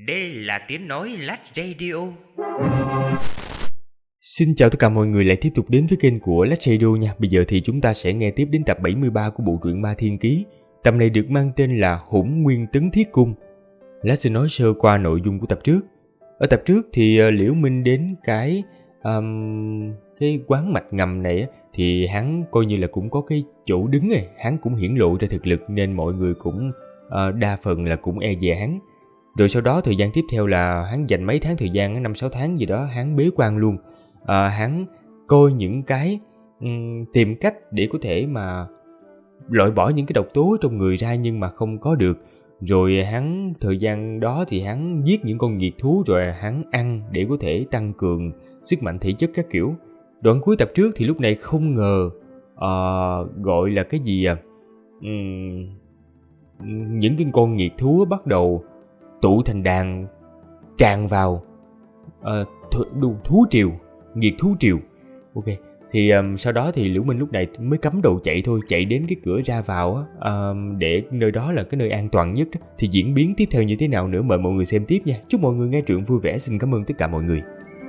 Đây là tiếng nói Lách Radio. Xin chào tất cả mọi người lại tiếp tục đến với kênh của Lách Radio nha. Bây giờ thì chúng ta sẽ nghe tiếp đến tập 73 của bộ truyện Ma Thiên Ký. Tập này được mang tên là Hỗn Nguyên Tấn Thiết Cung. Lách sẽ nói sơ qua nội dung của tập trước. Ở tập trước thì Liễu Minh đến cái quán mạch ngầm này thì hắn coi như là cũng có cái chỗ đứng rồi. Hắn cũng hiển lộ ra thực lực nên mọi người cũng đa phần là cũng e dè hắn. Rồi sau đó thời gian tiếp theo là hắn dành mấy tháng thời gian, 5-6 tháng gì đó, hắn bế quan luôn. Hắn coi những cái tìm cách để có thể mà loại bỏ những cái độc tố trong người ra nhưng mà không có được. Rồi hắn thời gian đó thì hắn giết những con nghiệt thú rồi hắn ăn để có thể tăng cường sức mạnh thể chất các kiểu. Đoạn cuối tập trước thì lúc này không ngờ gọi là cái gì những cái con nghiệt thú bắt đầu tụ thành đàn tràn vào thú triều, nghiệt thú triều. Ok, thì sau đó thì Liễu Minh lúc này mới cắm đầu chạy thôi, chạy đến cái cửa ra vào để nơi đó là cái nơi an toàn nhất. Thì diễn biến tiếp theo như thế nào nữa mời mọi người xem tiếp nha. Chúc mọi người nghe truyện vui vẻ. Xin cảm ơn tất cả mọi người.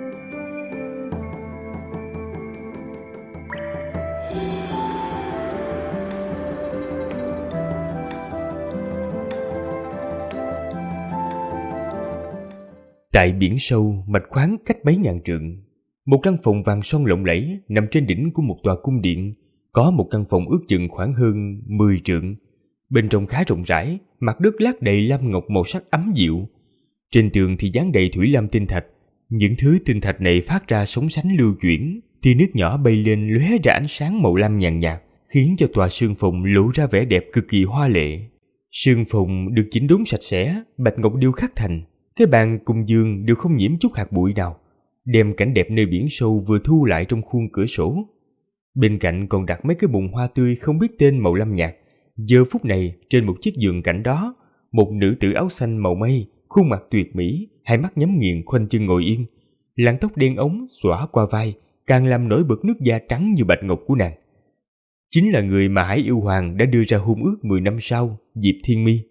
Tại biển sâu, mạch khoáng cách mấy ngàn trượng, một căn phòng vàng son lộng lẫy nằm trên đỉnh của một tòa cung điện. Có một căn phòng ước chừng khoảng hơn 10 trượng. Bên trong khá rộng rãi, mặt đất lát đầy lam ngọc màu sắc ấm dịu. Trên tường thì dán đầy thủy lam tinh thạch. Những thứ tinh thạch này phát ra sóng sánh lưu chuyển, tia nước nhỏ bay lên lóe ra ánh sáng màu lam nhàn nhạt, khiến cho tòa sương phòng lộ ra vẻ đẹp cực kỳ hoa lệ. Sương phòng được chỉnh đốn sạch sẽ, bạch ngọc điêu khắc thành. Cái bàn cùng giường đều không nhiễm chút hạt bụi nào, đem cảnh đẹp nơi biển sâu vừa thu lại trong khuôn cửa sổ. Bên cạnh còn đặt mấy cái bùn hoa tươi không biết tên màu lam nhạt. Giờ phút này trên một chiếc giường cạnh đó, một nữ tử áo xanh màu mây, khuôn mặt tuyệt mỹ, hai mắt nhắm nghiền khoanh chân ngồi yên. Làn tóc đen ống xõa qua vai, càng làm nổi bật nước da trắng như bạch ngọc của nàng. Chính là người mà Hải Yêu Hoàng đã đưa ra hôn ước 10 năm sau, Diệp Thiên Mi.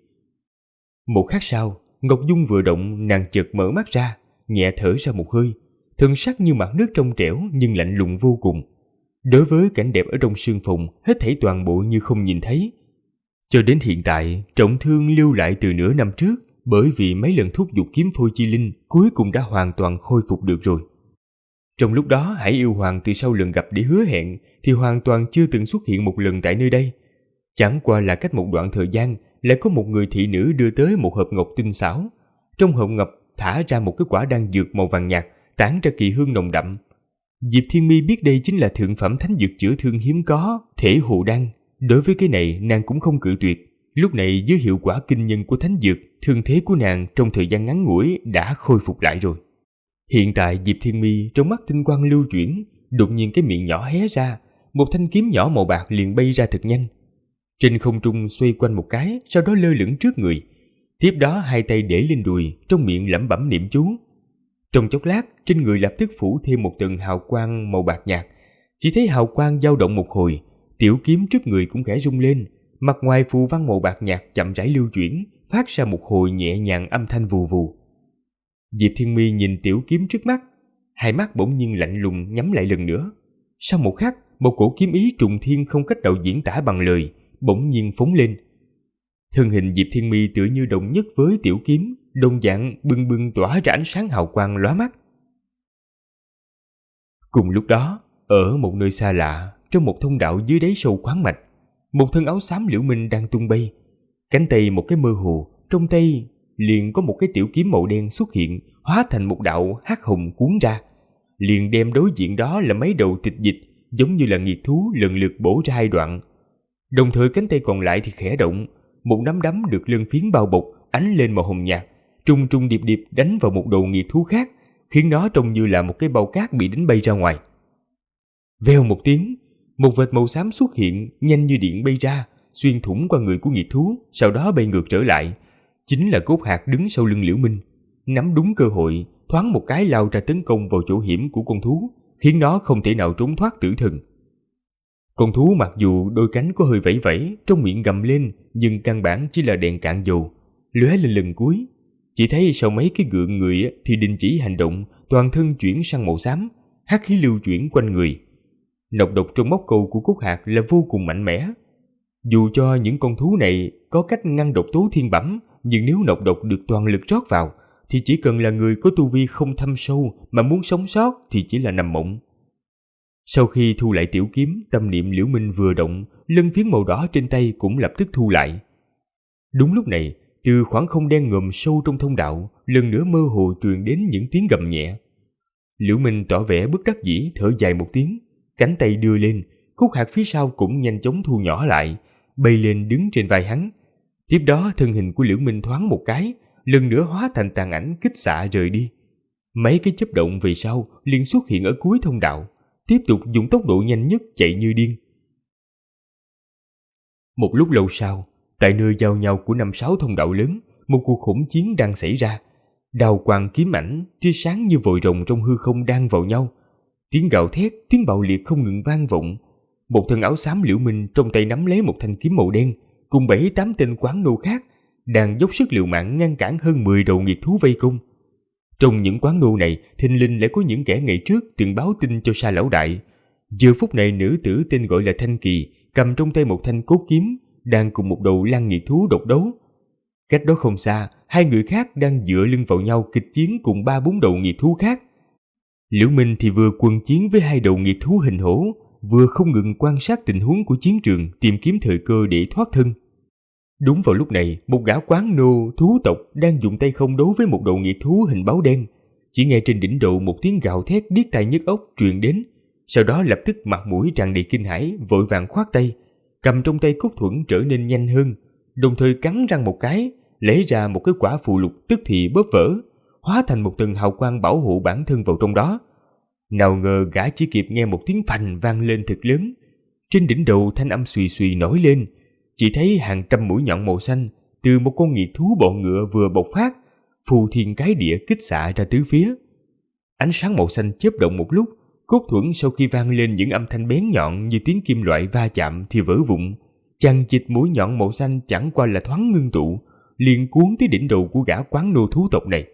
Một khắc sau, Ngọc Dung vừa động, nàng chợt mở mắt ra, nhẹ thở ra một hơi, thân sắc như mặt nước trong trẻo nhưng lạnh lùng vô cùng. Đối với cảnh đẹp ở trong sương phòng, hết thảy toàn bộ như không nhìn thấy. Cho đến hiện tại, trọng thương lưu lại từ nửa năm trước, bởi vì mấy lần thúc giục kiếm phôi chi linh, cuối cùng đã hoàn toàn khôi phục được rồi. Trong lúc đó, Hải Yêu Hoàng từ sau lần gặp để hứa hẹn, thì hoàn toàn chưa từng xuất hiện một lần tại nơi đây. Chẳng qua là cách một đoạn thời gian, lại có một người thị nữ đưa tới một hộp ngọc tinh xảo. Trong hộp ngọc thả ra một cái quả đan dược màu vàng nhạt, tản ra kỳ hương nồng đậm. Diệp Thiên Mi biết đây chính là thượng phẩm thánh dược chữa thương hiếm có, Thể Hồ Đan. Đối với cái này nàng cũng không cự tuyệt. Lúc này dưới hiệu quả kinh nhân của thánh dược, thương thế của nàng trong thời gian ngắn ngủi đã khôi phục lại rồi. Hiện tại Diệp Thiên Mi trong mắt tinh quang lưu chuyển, đột nhiên cái miệng nhỏ hé ra, một thanh kiếm nhỏ màu bạc liền bay ra thật nhanh. Trên không trung xoay quanh một cái, sau đó lơ lửng trước người. Tiếp đó hai tay để lên đùi, trong miệng lẩm bẩm niệm chú. Trong chốc lát, trên người lập tức phủ thêm một tầng hào quang màu bạc nhạt. Chỉ thấy hào quang dao động một hồi, tiểu kiếm trước người cũng khẽ rung lên, mặt ngoài phù văn màu bạc nhạt chậm rãi lưu chuyển, phát ra một hồi nhẹ nhàng âm thanh vù vù. Diệp Thiên Mi nhìn tiểu kiếm trước mắt, hai mắt bỗng nhiên lạnh lùng nhắm lại lần nữa. Sau một khắc, một cổ kiếm ý trùng thiên không cách nào diễn tả bằng lời, bỗng nhiên phóng lên. Thân hình Diệp Thiên Mi tựa như đồng nhất với tiểu kiếm, đồng dạng bừng bừng tỏa ra ánh sáng hào quang lóa mắt. Cùng lúc đó, ở một nơi xa lạ, trong một thông đạo dưới đáy sâu khoáng mạch, một thân áo xám Liễu Minh đang tung bay. Cánh tay một cái mơ hồ, trong tay liền có một cái tiểu kiếm màu đen xuất hiện, hóa thành một đạo hắc hồng cuốn ra, liền đem đối diện đó là mấy đầu tịch dịch, giống như là nghiệt thú lần lượt bổ ra hai đoạn. Đồng thời cánh tay còn lại thì khẽ động, một nắm đấm được lân phiến bao bọc, ánh lên màu hồng nhạt, trùng trùng điệp điệp đánh vào một đầu nghiệt thú khác, khiến nó trông như là một cái bao cát bị đánh bay ra ngoài. Vèo một tiếng, một vệt màu xám xuất hiện, nhanh như điện bay ra, xuyên thủng qua người của nghiệt thú, sau đó bay ngược trở lại. Chính là Cốt Hạc đứng sau lưng Liễu Minh, nắm đúng cơ hội, thoáng một cái lao ra tấn công vào chỗ hiểm của con thú, khiến nó không thể nào trốn thoát tử thần. Con thú mặc dù đôi cánh có hơi vẫy vẫy, trong miệng gầm lên, nhưng căn bản chỉ là đèn cạn dầu, lóe lên lần cuối. Chỉ thấy sau mấy cái gượng người thì đình chỉ hành động, toàn thân chuyển sang màu xám, hắc khí lưu chuyển quanh người. Nọc độc trong móc câu của Cốt Hạc là vô cùng mạnh mẽ. Dù cho những con thú này có cách ngăn độc tố thiên bẩm, nhưng nếu nọc độc được toàn lực rót vào, thì chỉ cần là người có tu vi không thâm sâu mà muốn sống sót thì chỉ là nằm mộng. Sau khi thu lại tiểu kiếm, tâm niệm Liễu Minh vừa động, lân phiến màu đỏ trên tay cũng lập tức thu lại. Đúng lúc này, từ khoảng không đen ngòm sâu trong thông đạo, lần nữa mơ hồ truyền đến những tiếng gầm nhẹ. Liễu Minh tỏ vẻ bất đắc dĩ, thở dài một tiếng, cánh tay đưa lên, Cốt Hạc phía sau cũng nhanh chóng thu nhỏ lại, bay lên đứng trên vai hắn. Tiếp đó thân hình của Liễu Minh thoáng một cái, lần nữa hóa thành tàn ảnh kích xạ rời đi. Mấy cái chớp động về sau liền xuất hiện ở cuối thông đạo, tiếp tục dùng tốc độ nhanh nhất chạy như điên. Một lúc lâu sau, tại nơi giao nhau của 5-6 thông đạo lớn, một cuộc hỗn chiến đang xảy ra. Đao quang kiếm ảnh, tia sáng như vòi rồng trong hư không đan vào nhau. Tiếng gào thét, tiếng bạo liệt không ngừng vang vọng. Một thân áo xám Liễu Minh trong tay nắm lấy một thanh kiếm màu đen, cùng 7-8 tên quán nô khác, đang dốc sức liều mạng ngăn cản hơn 10 đầu nghiệt thú vây công. Trong những quán nô này, thình lình lại có những kẻ ngày trước từng báo tin cho Sa lão đại. Giờ phút này nữ tử tên gọi là Thanh Kỳ, cầm trong tay một thanh cốt kiếm, đang cùng một đầu lang nghiệt thú độc đấu. Cách đó không xa, hai người khác đang dựa lưng vào nhau kịch chiến cùng 3-4 đầu nghiệt thú khác. Liễu Minh thì vừa quân chiến với 2 đầu nghiệt thú hình hổ, vừa không ngừng quan sát tình huống của chiến trường, tìm kiếm thời cơ để thoát thân. Đúng vào lúc này, một gã quán nô thú tộc đang dùng tay không đấu với một đầu nghiệt thú hình báo đen. Chỉ nghe trên đỉnh đầu một tiếng gào thét điếc tai nhức óc truyền đến, sau đó lập tức mặt mũi tràn đầy kinh hãi, vội vàng khoát tay, cầm trong tay cốt thuẫn trở nên nhanh hơn, đồng thời cắn răng một cái, lấy ra một cái quả phù lục tức thì bóp vỡ, hóa thành một tầng hào quang bảo hộ bản thân vào trong đó. Nào ngờ gã chỉ kịp nghe một tiếng phành vang lên thật lớn, trên đỉnh đầu thanh âm xùy xùy nổi lên, chỉ thấy hàng trăm mũi nhọn màu xanh từ một con nghiệt thú bọ ngựa vừa bộc phát, phù thiên cái địa kích xạ ra tứ phía. Ánh sáng màu xanh chớp động một lúc, cốt thuẫn sau khi vang lên những âm thanh bén nhọn như tiếng kim loại va chạm thì vỡ vụn, chằng chịt mũi nhọn màu xanh chẳng qua là thoáng ngưng tụ, liền cuốn tới đỉnh đầu của gã quán nô thú tộc này.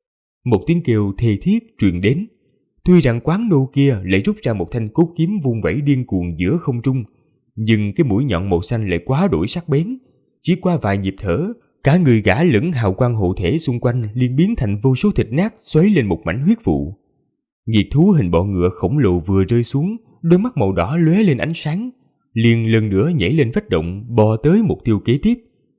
Một tiếng kêu thê thiết truyền đến. Tuy rằng quán nô kia lại rút ra một thanh cốt kiếm vung vẩy điên cuồng giữa không trung, nhưng cái mũi nhọn màu xanh lại quá đổi sắc bén. Chỉ qua vài nhịp thở, cả người gã lẫn hào quang hộ thể xung quanh liền biến thành vô số thịt nát xoáy lên một mảnh huyết vụ. Nghiệt thú hình bọ ngựa khổng lồ vừa rơi xuống, đôi mắt màu đỏ lóe lên ánh sáng, liền lần nữa nhảy lên vách động bò tới mục tiêu kế tiếp.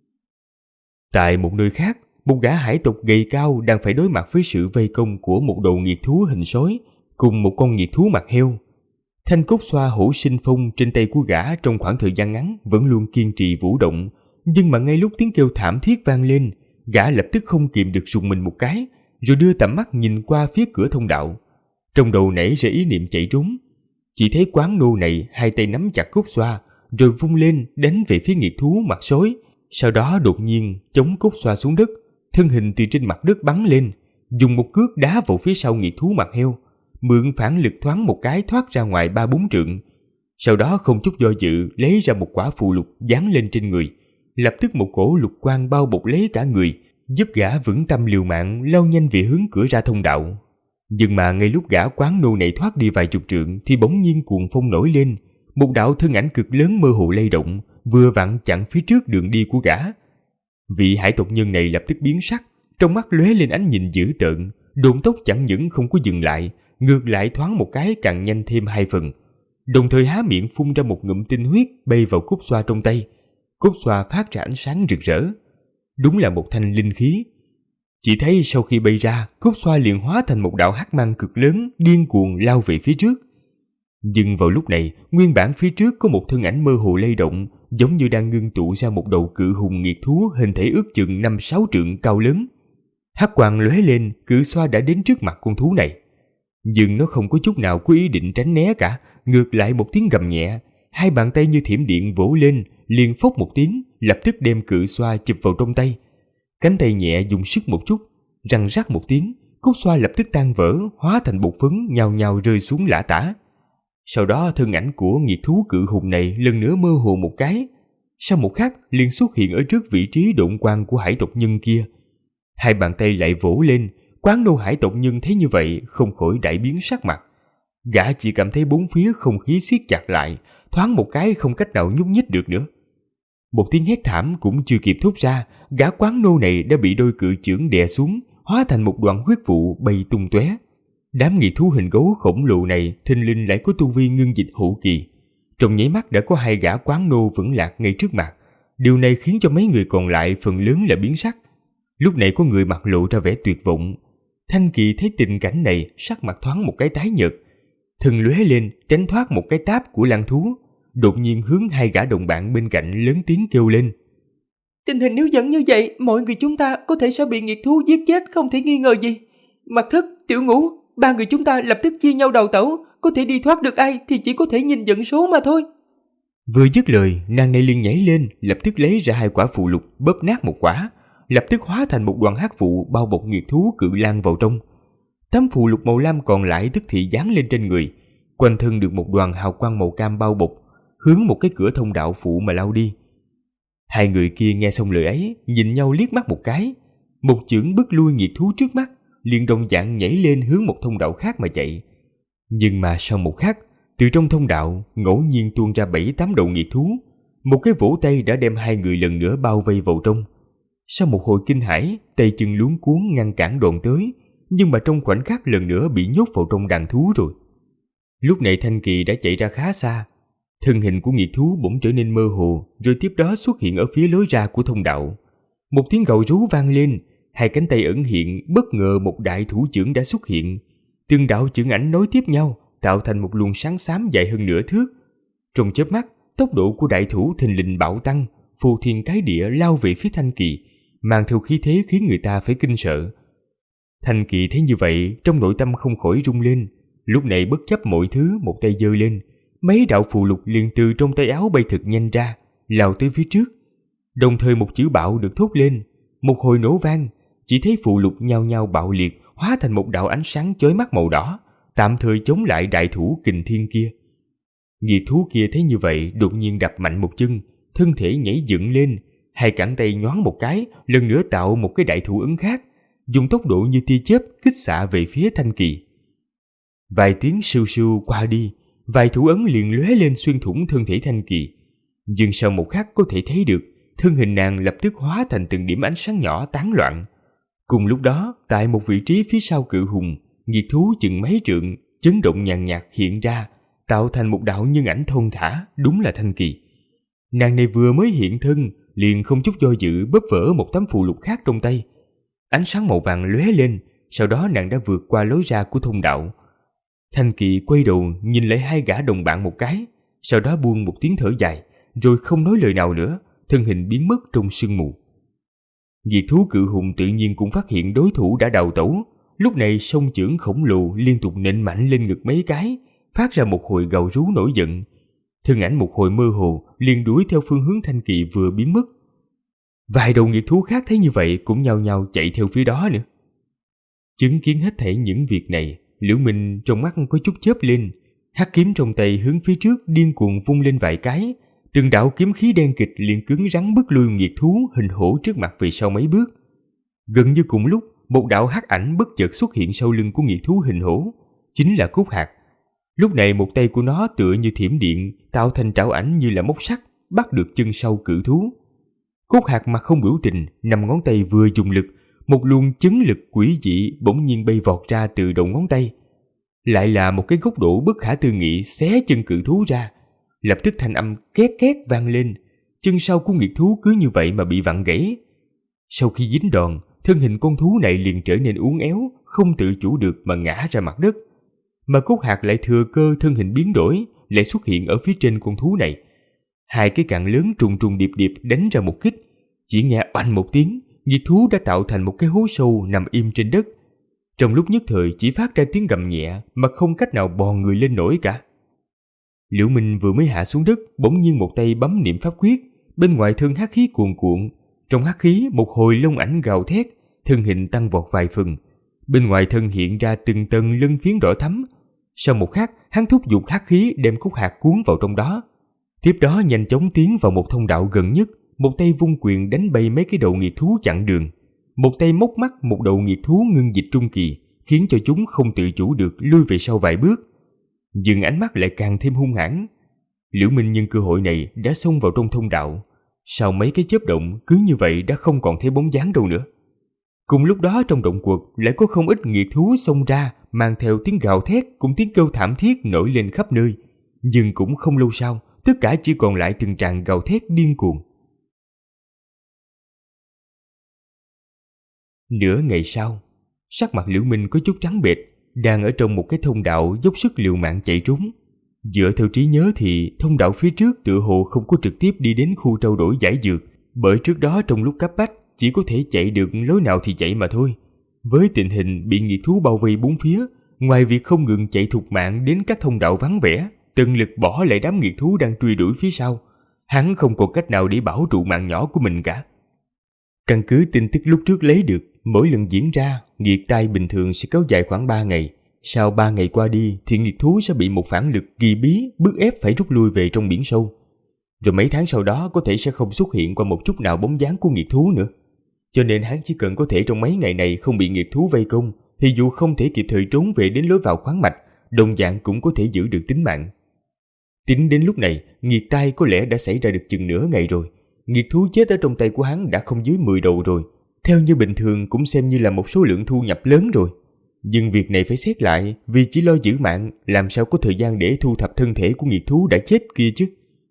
Tại một nơi khác, một gã hải tộc gầy cao đang phải đối mặt với sự vây công của một đầu nghiệt thú hình sói cùng một con nghiệt thú mặt heo. Thanh cốt xoa hổ sinh phong trên tay của gã trong khoảng thời gian ngắn vẫn luôn kiên trì vũ động, nhưng mà ngay lúc tiếng kêu thảm thiết vang lên, gã lập tức không kìm được rùng mình một cái, rồi đưa tầm mắt nhìn qua phía cửa thông đạo. Trong đầu nảy ra ý niệm chạy trốn. Chỉ thấy quán nô này hai tay nắm chặt cốt xoa, rồi vung lên đánh về phía nghiệt thú mặt sói. Sau đó đột nhiên chống cốt xoa xuống đất, thân hình từ trên mặt đất bắn lên, dùng một cước đá vào phía sau nghiệt thú mặt heo, mượn phản lực thoáng một cái thoát ra ngoài 3-4 trượng. Sau đó không chút do dự lấy ra một quả phù lục dán lên trên người, lập tức một cổ lục quang bao bọc lấy cả người, giúp gã vững tâm liều mạng lao nhanh về hướng cửa ra thông đạo. Nhưng mà ngay lúc gã quán nô này thoát đi vài chục trượng thì bỗng nhiên cuồng phong nổi lên, một đạo thân ảnh cực lớn mơ hồ lay động, vừa vặn chặn phía trước đường đi của gã. Vị hải tộc nhân này lập tức biến sắc, trong mắt lóe lên ánh nhìn dữ tợn, độn tốc chẳng những không có dừng lại, ngược lại thoáng một cái càng nhanh thêm 2 phần, đồng thời há miệng phun ra một ngụm tinh huyết bay vào cốt xoa trong tay. Cốt xoa phát ra ánh sáng rực rỡ, đúng là một thanh linh khí. Chỉ thấy sau khi bay ra, cốt xoa liền hóa thành một đạo hắc mang cực lớn điên cuồng lao về phía trước. Nhưng vào lúc này, nguyên bản phía trước có một thân ảnh mơ hồ lay động, giống như đang ngưng tụ ra một đầu cự hùng nghiệt thú hình thể ước chừng 5-6 trượng cao lớn. Hắc quang lóe lên, cự xoa đã đến trước mặt con thú này. Nhưng nó không có chút nào có ý định tránh né cả, ngược lại một tiếng gầm nhẹ, hai bàn tay như thiểm điện vỗ lên, liền phốc một tiếng, lập tức đem cự xoa chụp vào trong tay. Cánh tay nhẹ dùng sức một chút, răng rắc một tiếng, cốt xoa lập tức tan vỡ, hóa thành bột phấn nhào nhào rơi xuống lả tả. Sau đó thân ảnh của nghiệt thú cự hùng này lần nữa mơ hồ một cái, sau một khắc liền xuất hiện ở trước vị trí độn quang của hải tộc nhân kia. Hai bàn tay lại vỗ lên. Quán nô hải tộc nhân thấy như vậy không khỏi đại biến sắc mặt. Gã chỉ cảm thấy bốn phía không khí siết chặt lại, thoáng một cái không cách nào nhúc nhích được nữa. Một tiếng hét thảm cũng chưa kịp thốt ra, gã quán nô này đã bị đôi cự chưởng đè xuống, hóa thành một đoạn huyết vụ bay tung tóe. Đám nghiệt thú hình gấu khổng lồ này thình lình lại có tu vi ngưng dịch hậu kỳ. Trong nháy mắt đã có hai gã quán nô vững lạc ngay trước mặt. Điều này khiến cho mấy người còn lại phần lớn là biến sắc. Lúc này có người mặt lộ ra vẻ tuyệt vọng. Thanh Kỳ thấy tình cảnh này, sắc mặt thoáng một cái tái nhợt, thần lóe lên tránh thoát một cái táp của lang thú, đột nhiên hướng hai gã đồng bạn bên cạnh lớn tiếng kêu lên: Tình hình nếu vẫn như vậy, mọi người chúng ta có thể sẽ bị nghiệt thú giết chết không thể nghi ngờ gì. Mặt Thất, Tiểu Ngũ, ba người chúng ta lập tức chia nhau đào tẩu, có thể đi thoát được ai thì chỉ có thể nhìn vận số mà thôi. Vừa dứt lời, nàng này liền nhảy lên, lập tức lấy ra hai quả phù lục, bóp nát một quả, lập tức hóa thành một đoàn hắc vụ bao bọc nghiệt thú cự lang vào trong. Tấm phù lục màu lam còn lại tức thì dán lên trên người, quanh thân được một đoàn hào quang màu cam bao bọc, hướng một cái cửa thông đạo phụ mà lao đi. Hai người kia nghe xong lời ấy, nhìn nhau liếc mắt một cái, một chưởng bức lui nghiệt thú trước mắt, liền đồng dạng nhảy lên hướng một thông đạo khác mà chạy. Nhưng mà sau một khắc, từ trong thông đạo ngẫu nhiên tuôn ra 7-8 đầu nghiệt thú, một cái vỗ tay đã đem hai người lần nữa bao vây vào trong. Sau một hồi kinh hãi, tay chân luống cuống ngăn cản đòn tới, nhưng mà trong khoảnh khắc lần nữa bị nhốt vào trong đàn thú rồi. Lúc này Thanh Kỳ đã chạy ra khá xa, thân hình của nghiệt thú bỗng trở nên mơ hồ, rồi tiếp đó xuất hiện ở phía lối ra của thông đạo. Một tiếng gào rú vang lên, hai cánh tay ẩn hiện, bất ngờ một đại thủ chưởng đã xuất hiện. Từng đạo chưởng ảnh nối tiếp nhau, tạo thành một luồng sáng xám dài hơn nửa thước. Trong chớp mắt, tốc độ của đại thủ thình lình bạo tăng, phù thiên cái địa lao về phía Thanh Kỳ, mang theo khí thế khiến người ta phải kinh sợ. Thanh Kỳ thấy như vậy, trong nội tâm không khỏi rung lên. Lúc này bất chấp mọi thứ, một tay giơ lên, mấy đạo phù lục liền từ trong tay áo bay thật nhanh ra, lao tới phía trước. Đồng thời một chữ bạo được thốt lên, một hồi nổ vang, chỉ thấy phù lục nhao nhao bạo liệt, hóa thành một đạo ánh sáng chói mắt màu đỏ, tạm thời chống lại đại thủ kình thiên kia. Nghiệt thú kia thấy như vậy, đột nhiên đập mạnh một chân, thân thể nhảy dựng lên, hai cẳng tay nhoáng một cái, lần nữa tạo một cái đại thủ ấn khác, dùng tốc độ như tia chớp kích xạ về phía Thanh Kỳ. Vài tiếng sưu sưu qua đi, vài thủ ấn liền lóe lên xuyên thủng thân thể Thanh Kỳ. Nhưng sau một khắc có thể thấy được, thân hình nàng lập tức hóa thành từng điểm ánh sáng nhỏ tán loạn. Cùng lúc đó, tại một vị trí phía sau cự hùng, nghiệt thú chừng mấy trượng, chấn động nhàn nhạt hiện ra, tạo thành một đạo nhân ảnh thon thả, đúng là Thanh Kỳ. Nàng này vừa mới hiện thân, liền không chút do dự bóp vỡ một tấm phù lục khác trong tay. Ánh sáng màu vàng lóe lên, sau đó nàng đã vượt qua lối ra của thông đạo. Thanh Kỳ quay đầu nhìn lại hai gã đồng bạn một cái, sau đó buông một tiếng thở dài, rồi không nói lời nào nữa, thân hình biến mất trong sương mù. Nghiệt thú cự hùng tự nhiên cũng phát hiện đối thủ đã đào tẩu, lúc này song chưởng khổng lồ liên tục nện mạnh lên ngực mấy cái, phát ra một hồi gào rú nổi giận. Thân ảnh một hồi mơ hồ liền đuổi theo phương hướng Thanh Kỳ vừa biến mất. Vài đầu nghiệt thú khác thấy như vậy cũng nhao nhao chạy theo phía đó nữa. Chứng kiến hết thảy những việc này, Liễu Minh trong mắt có chút chớp lên, hắc kiếm trong tay hướng phía trước điên cuồng vung lên vài cái, từng đạo kiếm khí đen kịt liền cứng rắn bức lui nghiệt thú hình hổ trước mặt về sau mấy bước. Gần như cùng lúc, một đạo hắc ảnh bất chợt xuất hiện sau lưng của nghiệt thú hình hổ, chính là Cốt Hạc. Lúc này một tay của nó tựa như thiểm điện, tạo thành trảo ảnh như là móc sắt, bắt được chân sau cự thú. Cốt Hạc mặt không biểu tình, 5 ngón tay vừa dùng lực, một luồng chấn lực quỷ dị bỗng nhiên bay vọt ra từ đầu ngón tay. Lại là một cái góc độ bất khả tư nghị xé chân cự thú ra. Lập tức thanh âm két két vang lên, chân sau của nghiệt thú cứ như vậy mà bị vặn gãy. Sau khi dính đòn, thân hình con thú này liền trở nên uốn éo, không tự chủ được mà ngã ra mặt đất. Mà Cốt Hạc lại thừa cơ thân hình biến đổi, lại xuất hiện ở phía trên con thú này. Hai cái cạn lớn trùng trùng điệp điệp đánh ra một kích, chỉ nghe oanh một tiếng, nghiệt thú đã tạo thành một cái hố sâu nằm im trên đất. Trong lúc nhất thời chỉ phát ra tiếng gầm nhẹ mà không cách nào bò người lên nổi cả. Liễu Minh vừa mới hạ xuống đất, bỗng nhiên một tay bấm niệm pháp quyết, bên ngoài thân hắc khí cuồn cuộn, trong hắc khí một hồi long ảnh gào thét, thân hình tăng vọt vài phần, bên ngoài thân hiện ra từng tầng lân phiến đỏ thắm. Sau một khắc, hắn thúc giục hắc khí đem Cốt Hạc cuốn vào trong đó. Tiếp đó nhanh chóng tiến vào một thông đạo gần nhất, một tay vung quyền đánh bay mấy cái đầu nghiệt thú chặn đường. một tay móc mắt một đầu nghiệt thú ngưng dịch trung kỳ, khiến cho chúng không tự chủ được lui về sau vài bước. Nhưng ánh mắt lại càng thêm hung hãn. Liễu Minh nhân cơ hội này đã xông vào trong thông đạo. Sau mấy cái chớp động, cứ như vậy đã không còn thấy bóng dáng đâu nữa. Cùng lúc đó trong động quật lại có không ít nghiệt thú xông ra, mang theo tiếng gào thét cùng tiếng kêu thảm thiết nổi lên khắp nơi. Nhưng cũng không lâu sau, tất cả chỉ còn lại từng tràng gào thét điên cuồng. Nửa ngày sau, sắc mặt Liễu Minh có chút trắng bệch, đang ở trong một cái thông đạo dốc sức liều mạng chạy trốn. Dựa theo trí nhớ thì thông đạo phía trước tựa hồ không có trực tiếp đi đến khu trao đổi giải dược, bởi trước đó trong lúc cấp bách chỉ có thể chạy được lối nào thì chạy mà thôi. Với tình hình bị nghiệt thú bao vây bốn phía, ngoài việc không ngừng chạy thục mạng đến các thông đạo vắng vẻ, tận lực bỏ lại đám nghiệt thú đang truy đuổi phía sau, hắn không còn cách nào để bảo trụ mạng nhỏ của mình cả. Căn cứ tin tức lúc trước lấy được, mỗi lần diễn ra, nghiệt tai bình thường sẽ kéo dài khoảng 3 ngày. Sau 3 ngày qua đi thì nghiệt thú sẽ bị một phản lực kỳ bí bức ép phải rút lui về trong biển sâu. Rồi mấy tháng sau đó có thể sẽ không xuất hiện qua một chút nào bóng dáng của nghiệt thú nữa. Cho nên hắn chỉ cần có thể trong mấy ngày này không bị nghiệt thú vây công, thì dù không thể kịp thời trốn về đến lối vào khoáng mạch, đồng dạng cũng có thể giữ được tính mạng. Tính đến lúc này, nghiệt tai có lẽ đã xảy ra được chừng nửa ngày rồi. Nghiệt thú chết ở trong tay của hắn đã không dưới 10 đầu rồi. Theo như bình thường cũng xem như là một số lượng thu nhập lớn rồi. Nhưng việc này phải xét lại, vì chỉ lo giữ mạng, làm sao có thời gian để thu thập thân thể của nghiệt thú đã chết kia chứ.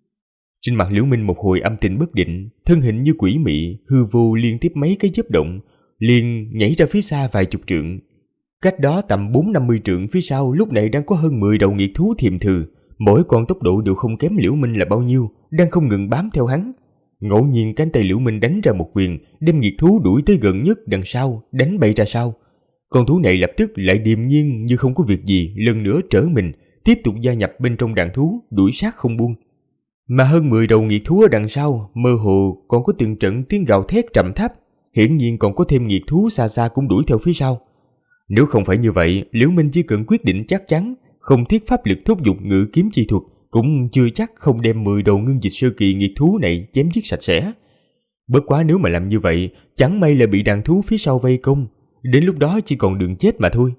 Trên mặt Liễu Minh một hồi âm tình bất định, thân hình như quỷ mị, hư vô liên tiếp mấy cái chớp động, liền nhảy ra phía xa vài chục trượng. Cách đó tầm 40-50 trượng phía sau lúc này đang có hơn 10 đầu nghiệt thú thiềm thừ, mỗi con tốc độ đều không kém Liễu Minh là bao nhiêu, đang không ngừng bám theo hắn. Ngẫu nhiên cánh tay Liễu Minh đánh ra một quyền, đem nghiệt thú đuổi tới gần nhất đằng sau, đánh bay ra sau. Con thú này lập tức lại điềm nhiên như không có việc gì, lần nữa trở mình, tiếp tục gia nhập bên trong đàn thú, đuổi sát không buông. Mà hơn 10 đầu nghiệt thú ở đằng sau, mơ hồ còn có từng trận tiếng gào thét trầm thấp, hiển nhiên còn có thêm nghiệt thú xa xa cũng đuổi theo phía sau. Nếu không phải như vậy, Liễu Minh chỉ cần quyết định chắc chắn, không thiết pháp lực thúc giục ngự kiếm chi thuật, cũng chưa chắc không đem 10 đầu ngưng dịch sơ kỳ nghiệt thú này chém giết sạch sẽ. Bất quá nếu mà làm như vậy, chẳng may là bị đàn thú phía sau vây công, đến lúc đó chỉ còn đường chết mà thôi.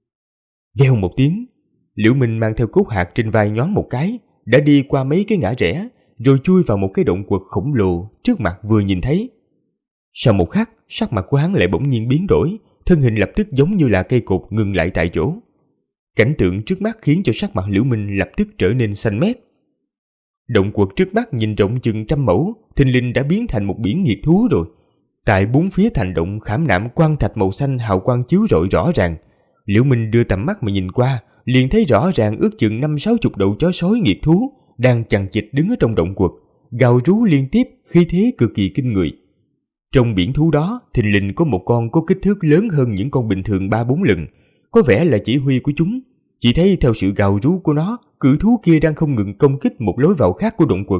Vèo một tiếng, Liễu Minh mang theo cốt hạt trên vai nhoáng một cái, đã đi qua mấy cái ngã rẽ, rồi chui vào một cái động quật khổng lồ trước mặt vừa nhìn thấy. Sau một khắc, sắc mặt của hắn lại bỗng nhiên biến đổi, thân hình lập tức giống như là cây cột ngừng lại tại chỗ. Cảnh tượng trước mắt khiến cho sắc mặt Liễu Minh lập tức trở nên xanh mét. Động quật trước mắt nhìn rộng chừng 100 mẫu, thình lình đã biến thành một biển nghiệt thú rồi. Tại bốn phía thành động khảm nạm quang thạch màu xanh hào quang chiếu rọi rõ ràng. Liễu Minh đưa tầm mắt mà nhìn qua, liền thấy rõ ràng ước chừng 50-60 đầu chó sói nghiệt thú đang chằng chịt đứng ở trong động quật, gào rú liên tiếp, khí thế cực kỳ kinh người. Trong biển thú đó, thình lình có một con có kích thước lớn hơn những con bình thường 3-4 lần, có vẻ là chỉ huy của chúng. Chỉ thấy theo sự gào rú của nó, cự thú kia đang không ngừng công kích một lối vào khác của động quật.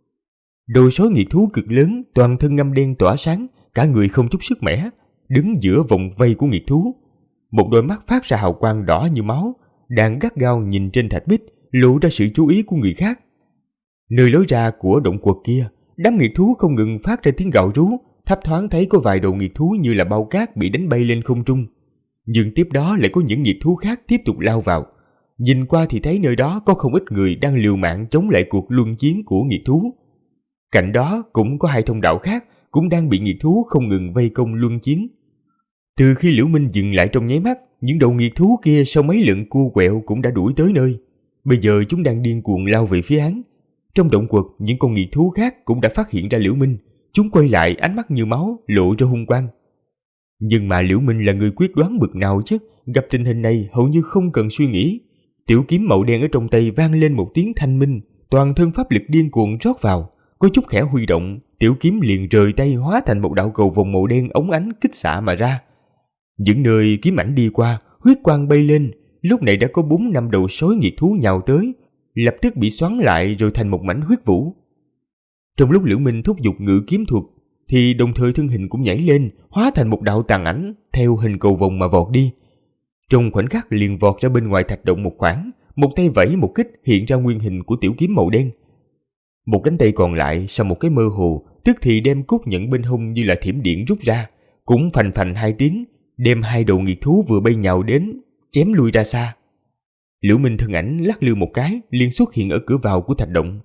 Đầu sói nghiệt thú cực lớn, toàn thân ngăm đen tỏa sáng, cả người không chút sức mẻ, đứng giữa vòng vây của nghiệt thú. Một đôi mắt phát ra hào quang đỏ như máu, đang gắt gao nhìn trên thạch bích, lộ ra sự chú ý của người khác. Nơi lối ra của động quật kia, đám nghiệt thú không ngừng phát ra tiếng gào rú, thấp thoáng thấy có vài đầu nghiệt thú như là bao cát bị đánh bay lên không trung. Nhưng tiếp đó lại có những nghiệt thú khác tiếp tục lao vào. Nhìn qua thì thấy nơi đó có không ít người đang liều mạng chống lại cuộc luân chiến của nghiệt thú. Cạnh đó cũng có 2 thông đạo khác cũng đang bị nghiệt thú không ngừng vây công luân chiến. Từ khi Liễu Minh dừng lại trong nháy mắt, những đầu nghiệt thú kia sau mấy lần cua quẹo cũng đã đuổi tới nơi. Bây giờ chúng đang điên cuồng lao về phía hắn. Trong động quật, những con nghiệt thú khác cũng đã phát hiện ra Liễu Minh. Chúng quay lại, ánh mắt như máu, lộ ra hung quang. Nhưng mà Liễu Minh là người quyết đoán bực nào chứ, gặp tình hình này hầu như không cần suy nghĩ. Tiểu kiếm màu đen ở trong tay vang lên một tiếng thanh minh, toàn thân pháp lực điên cuồng rót vào, có chút khẽ huy động, tiểu kiếm liền rời tay hóa thành một đạo cầu vồng màu đen óng ánh kích xạ mà ra. Những nơi kiếm ảnh đi qua, huyết quang bay lên, lúc này đã có 4-5 đầu sói nghiệt thú nhào tới, lập tức bị xoắn lại rồi thành một mảnh huyết vũ. Trong lúc Liễu Minh thúc giục ngự kiếm thuật, thì đồng thời thân hình cũng nhảy lên, hóa thành một đạo tàn ảnh, theo hình cầu vồng mà vọt đi. Trong khoảnh khắc liền vọt ra bên ngoài thạch động một khoảng, một tay vẫy một kích hiện ra nguyên hình của tiểu kiếm màu đen. Một cánh tay còn lại sau một cái mơ hồ, tức thì đem cốt nhận bên hông như là thiểm điện rút ra, cũng phành phành 2 tiếng, đem 2 đầu nghiệt thú vừa bay nhào đến chém lui ra xa. Liễu Minh thân ảnh lắc lư một cái, liền xuất hiện ở cửa vào của thạch động.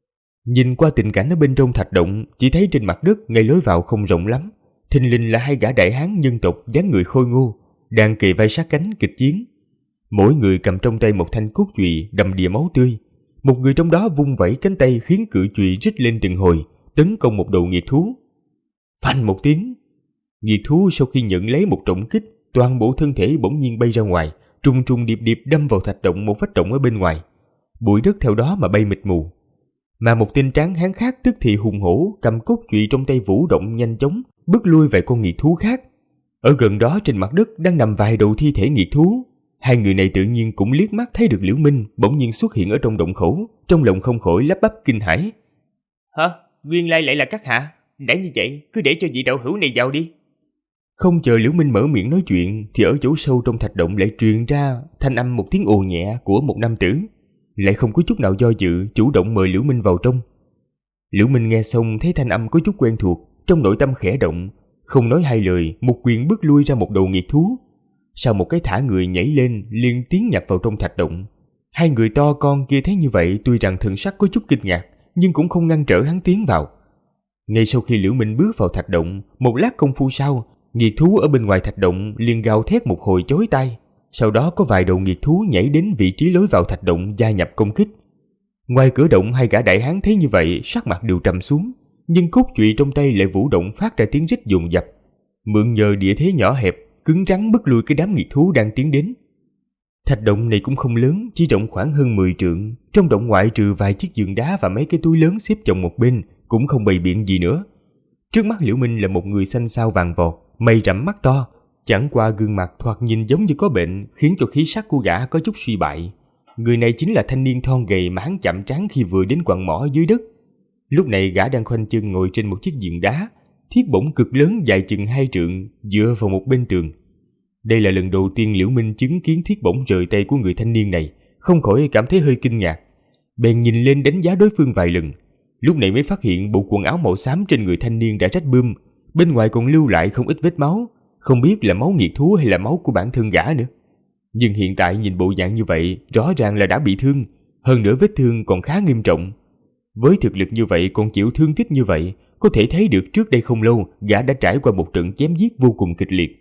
Nhìn qua tình cảnh ở bên trong thạch động, chỉ thấy trên mặt đất ngay lối vào không rộng lắm, thình lình là 2 gã đại hán nhân tộc dáng người khôi ngô, đang kề vai sát cánh kịch chiến. Mỗi người cầm trong tay một thanh cốt chùy đầm đìa máu tươi. Một người trong đó vung vẩy cánh tay khiến cự chùy rít lên từng hồi, tấn công một đầu nghiệt thú. Phanh một tiếng, nghiệt thú sau khi nhận lấy một trọng kích, toàn bộ thân thể bỗng nhiên bay ra ngoài, trùng trùng điệp điệp đâm vào thạch động một vách động ở bên ngoài. Bụi đất theo đó mà bay mịt mù. Mà một tên tráng hán khác tức thì hùng hổ cầm cốt chùy trong tay vũ động nhanh chóng, bước lui vài con nghiệt thú khác. Ở gần đó trên mặt đất đang nằm vài đầu thi thể nghiệt thú. 2 người này tự nhiên cũng liếc mắt thấy được Liễu Minh bỗng nhiên xuất hiện ở trong động khẩu, trong lòng không khỏi lắp bắp kinh hãi. Hả? Nguyên lai lại là các hạ? Đã như vậy, cứ để cho vị đạo hữu này vào đi. Không chờ Liễu Minh mở miệng nói chuyện thì ở chỗ sâu trong thạch động lại truyền ra thanh âm một tiếng ồ nhẹ của một nam tử, lại không có chút nào do dự, chủ động mời Liễu Minh vào trong. Liễu Minh nghe xong thấy thanh âm có chút quen thuộc, trong nội tâm khẽ động, không nói 2 lời, một quyền bước lui ra một đầu nghiệt thú. Sau một cái thả người nhảy lên, liền tiến nhập vào trong thạch động. 2 người to con kia thấy như vậy, tuy rằng thần sắc có chút kinh ngạc, nhưng cũng không ngăn trở hắn tiến vào. Ngay sau khi Liễu Minh bước vào thạch động, một lát công phu sau, nghiệt thú ở bên ngoài thạch động liền gào thét một hồi chói tai. Sau đó có vài đầu nghiệt thú nhảy đến vị trí lối vào thạch động gia nhập công kích. Ngoài cửa động, 2 gã đại hán thấy như vậy, sắc mặt đều trầm xuống, nhưng cốt chùy trong tay lại vũ động phát ra tiếng rít dồn dập, mượn nhờ địa thế nhỏ hẹp, cứng rắn bức lui cái đám nghiệt thú đang tiến đến. Thạch động này cũng không lớn, chỉ rộng khoảng hơn 10 trượng. Trong động ngoại trừ vài chiếc giường đá và mấy cái túi lớn xếp chồng một bên, cũng không bày biện gì nữa. Trước mắt Liễu Minh là một người xanh xao vàng vọt, mày rậm mắt to, chẳng qua gương mặt thoạt nhìn giống như có bệnh, khiến cho khí sắc của gã có chút suy bại. Người này chính là thanh niên thon gầy mà hắn chạm trán khi vừa đến quặng mỏ dưới đất. Lúc này gã đang khoanh chân ngồi trên một chiếc giường đá, thiết bổng cực lớn dài chừng 2 trượng dựa vào một bên tường. Đây là lần đầu tiên Liễu Minh chứng kiến thiết bổng rời tay của người thanh niên này, không khỏi cảm thấy hơi kinh ngạc. Bèn nhìn lên đánh giá đối phương vài lần, lúc này mới phát hiện bộ quần áo màu xám trên người thanh niên đã rách bươm, bên ngoài còn lưu lại không ít vết máu, không biết là máu nghiệt thú hay là máu của bản thân gã nữa. Nhưng hiện tại nhìn bộ dạng như vậy, rõ ràng là đã bị thương, hơn nữa vết thương còn khá nghiêm trọng. Với thực lực như vậy còn chịu thương tích như vậy, có thể thấy được trước đây không lâu gã đã trải qua một trận chém giết vô cùng kịch liệt.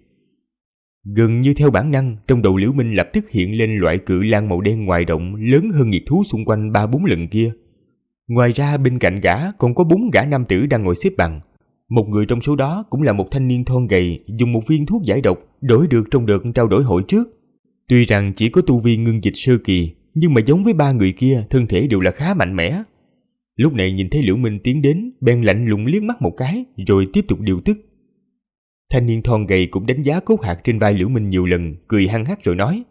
Gần như theo bản năng, trong đầu Liễu Minh lập tức hiện lên loại cự lang màu đen ngoài động lớn hơn nghiệt thú xung quanh 3-4 lần kia. Ngoài ra bên cạnh gã còn có 4 gã nam tử đang ngồi xếp bằng. Một người trong số đó cũng là một thanh niên thon gầy, dùng một viên thuốc giải độc đổi được trong đợt trao đổi hội trước. Tuy rằng chỉ có tu vi ngưng dịch sơ kỳ, nhưng mà giống với 3 người kia, thân thể đều là khá mạnh mẽ. Lúc này nhìn thấy Liễu Minh tiến đến, bèn lạnh lùng liếc mắt một cái, rồi tiếp tục điều tức. Thanh niên thon gầy cũng đánh giá cốt hạt trên vai Liễu Minh nhiều lần, cười hăng hắc rồi nói: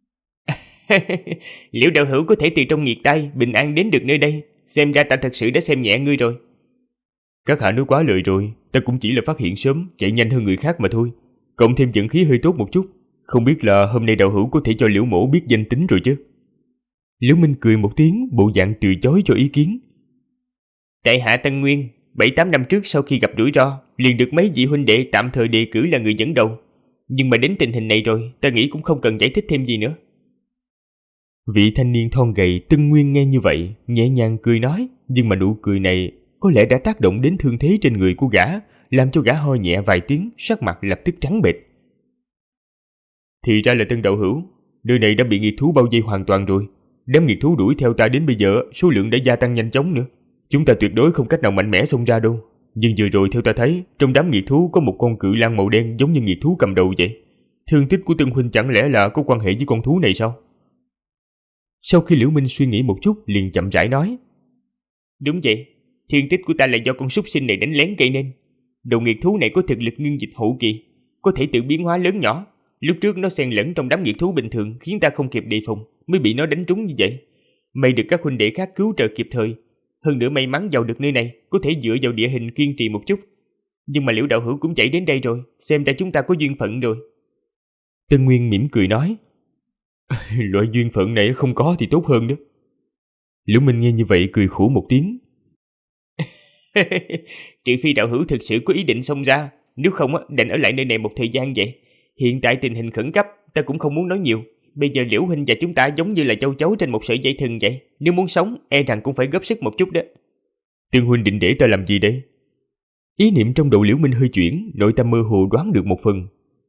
Liễu đạo hữu có thể từ trong nghiệt tai bình an đến được nơi đây, xem ra ta thật sự đã xem nhẹ ngươi rồi. Các hạ nói quá lời rồi, ta cũng chỉ là phát hiện sớm, chạy nhanh hơn người khác mà thôi. Cộng thêm vận khí hơi tốt một chút, không biết là hôm nay đạo hữu có thể cho Liễu mỗ biết danh tính rồi chứ. Liễu Minh cười một tiếng, bộ dạng từ chối cho ý kiến. Tại hạ Tân Nguyên, 7-8 năm trước sau khi gặp rủi ro, liền được mấy vị huynh đệ tạm thời đề cử là người dẫn đầu. Nhưng mà đến tình hình này rồi, ta nghĩ cũng không cần giải thích thêm gì nữa. Vị thanh niên thon gầy Tân Nguyên nghe như vậy, nhẹ nhàng cười nói, nhưng mà nụ cười này có lẽ đã tác động đến thương thế trên người của gã, làm cho gã ho nhẹ vài tiếng, sắc mặt lập tức trắng bệch. Thì ra là Tân đạo hữu, nơi này đã bị nghiệt thú bao vây hoàn toàn rồi. Đám nghiệt thú đuổi theo ta đến bây giờ, số lượng đã gia tăng nhanh chóng nữa. Chúng ta tuyệt đối không cách nào mạnh mẽ xông ra đâu. Nhưng vừa rồi theo ta thấy, trong đám nghiệt thú có một con cự lang màu đen giống như nghiệt thú cầm đầu vậy. Thương tích của Tân huynh chẳng lẽ là có quan hệ với con thú này sao? Sau khi Liễu Minh suy nghĩ một chút, liền chậm rãi nói: Đúng vậy, thương tích của ta là do con súc sinh này đánh lén gây nên. Đầu nghiệt thú này có thực lực ngưng dịch hậu kỳ, có thể tự biến hóa lớn nhỏ. Lúc trước nó xen lẫn trong đám nghiệt thú bình thường, khiến ta không kịp đề phòng, mới bị nó đánh trúng như vậy. May được các huynh đệ khác cứu trợ kịp thời. Hơn nữa may mắn vào được nơi này, có thể dựa vào địa hình kiên trì một chút. Nhưng mà Liễu đạo hữu cũng chạy đến đây rồi, xem ra chúng ta có duyên phận rồi. Tân Nguyên mỉm cười nói: Loại duyên phận này không có thì tốt hơn đó. Liễu Minh nghe như vậy cười khổ một tiếng. Trừ phi đạo hữu thực sự có ý định xông ra, nếu không đành ở lại nơi này một thời gian vậy. Hiện tại tình hình khẩn cấp, ta cũng không muốn nói nhiều. Bây giờ Liễu huynh và chúng ta giống như là châu chấu trên một sợi dây thừng vậy. Nếu muốn sống, e rằng cũng phải góp sức một chút đó. Tương huynh định để ta làm gì đấy? Ý niệm trong đầu Liễu Minh hơi chuyển, nội tâm mơ hồ đoán được một phần.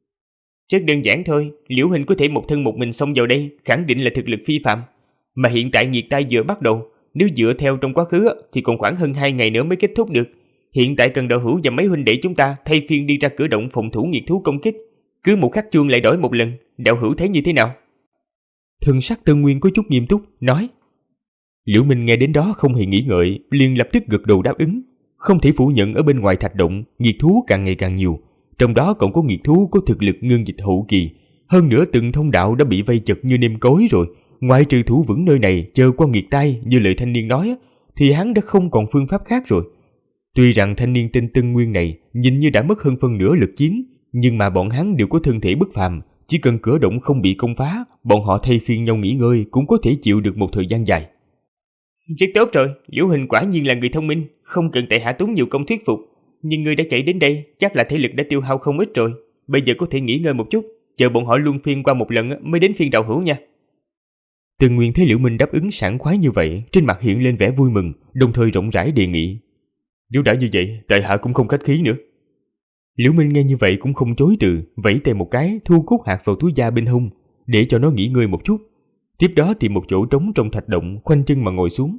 Rất đơn giản thôi, Liễu huynh có thể một thân một mình xông vào đây, khẳng định là thực lực phi phàm. Mà hiện tại nhiệt tai vừa bắt đầu, nếu dựa theo trong quá khứ thì còn khoảng hơn 2 ngày nữa mới kết thúc được. Hiện tại cần đạo hữu và mấy huynh đệ chúng ta thay phiên đi ra cửa động phòng thủ nghiệt thú công kích. Cứ một khắc chuông lại đổi một lần, đạo hữu thấy như thế nào? Thần sắc Tân Nguyên có chút nghiêm túc, nói. Liễu Minh nghe đến đó không hề nghĩ ngợi, liền lập tức gật đầu đáp ứng. Không thể phủ nhận ở bên ngoài thạch động, nghiệt thú càng ngày càng nhiều. Trong đó còn có nghiệt thú có thực lực ngưng dịch hậu kỳ. Hơn nữa từng thông đạo đã bị vây chật như nêm cối rồi. Ngoại trừ thủ vững nơi này chờ qua nghiệt tai như lời thanh niên nói, thì hắn đã không còn phương pháp khác rồi. Tuy rằng thanh niên tên Tân Nguyên này nhìn như đã mất hơn phân nửa lực chiến, nhưng mà bọn hắn đều có thân thể bất phàm. Chỉ cần cửa động không bị công phá, bọn họ thay phiên nhau nghỉ ngơi cũng có thể chịu được một thời gian dài. Rất tốt rồi, Liễu huynh quả nhiên là người thông minh, không cần tại hạ tốn nhiều công thuyết phục. Nhưng ngươi đã chạy đến đây, chắc là thể lực đã tiêu hao không ít rồi. Bây giờ có thể nghỉ ngơi một chút, chờ bọn họ luân phiên qua một lần mới đến phiên đạo hữu nha. Tần Nguyên thấy Liễu Minh đáp ứng sảng khoái như vậy, trên mặt hiện lên vẻ vui mừng, đồng thời rộng rãi đề nghị. Nếu đã như vậy, tại hạ cũng không khách khí nữa. Liễu Minh nghe như vậy cũng không chối từ, vẫy tay một cái, thu cốt hạt vào túi da bên hông, để cho nó nghỉ ngơi một chút. Tiếp đó tìm một chỗ trống trong thạch động, khoanh chân mà ngồi xuống.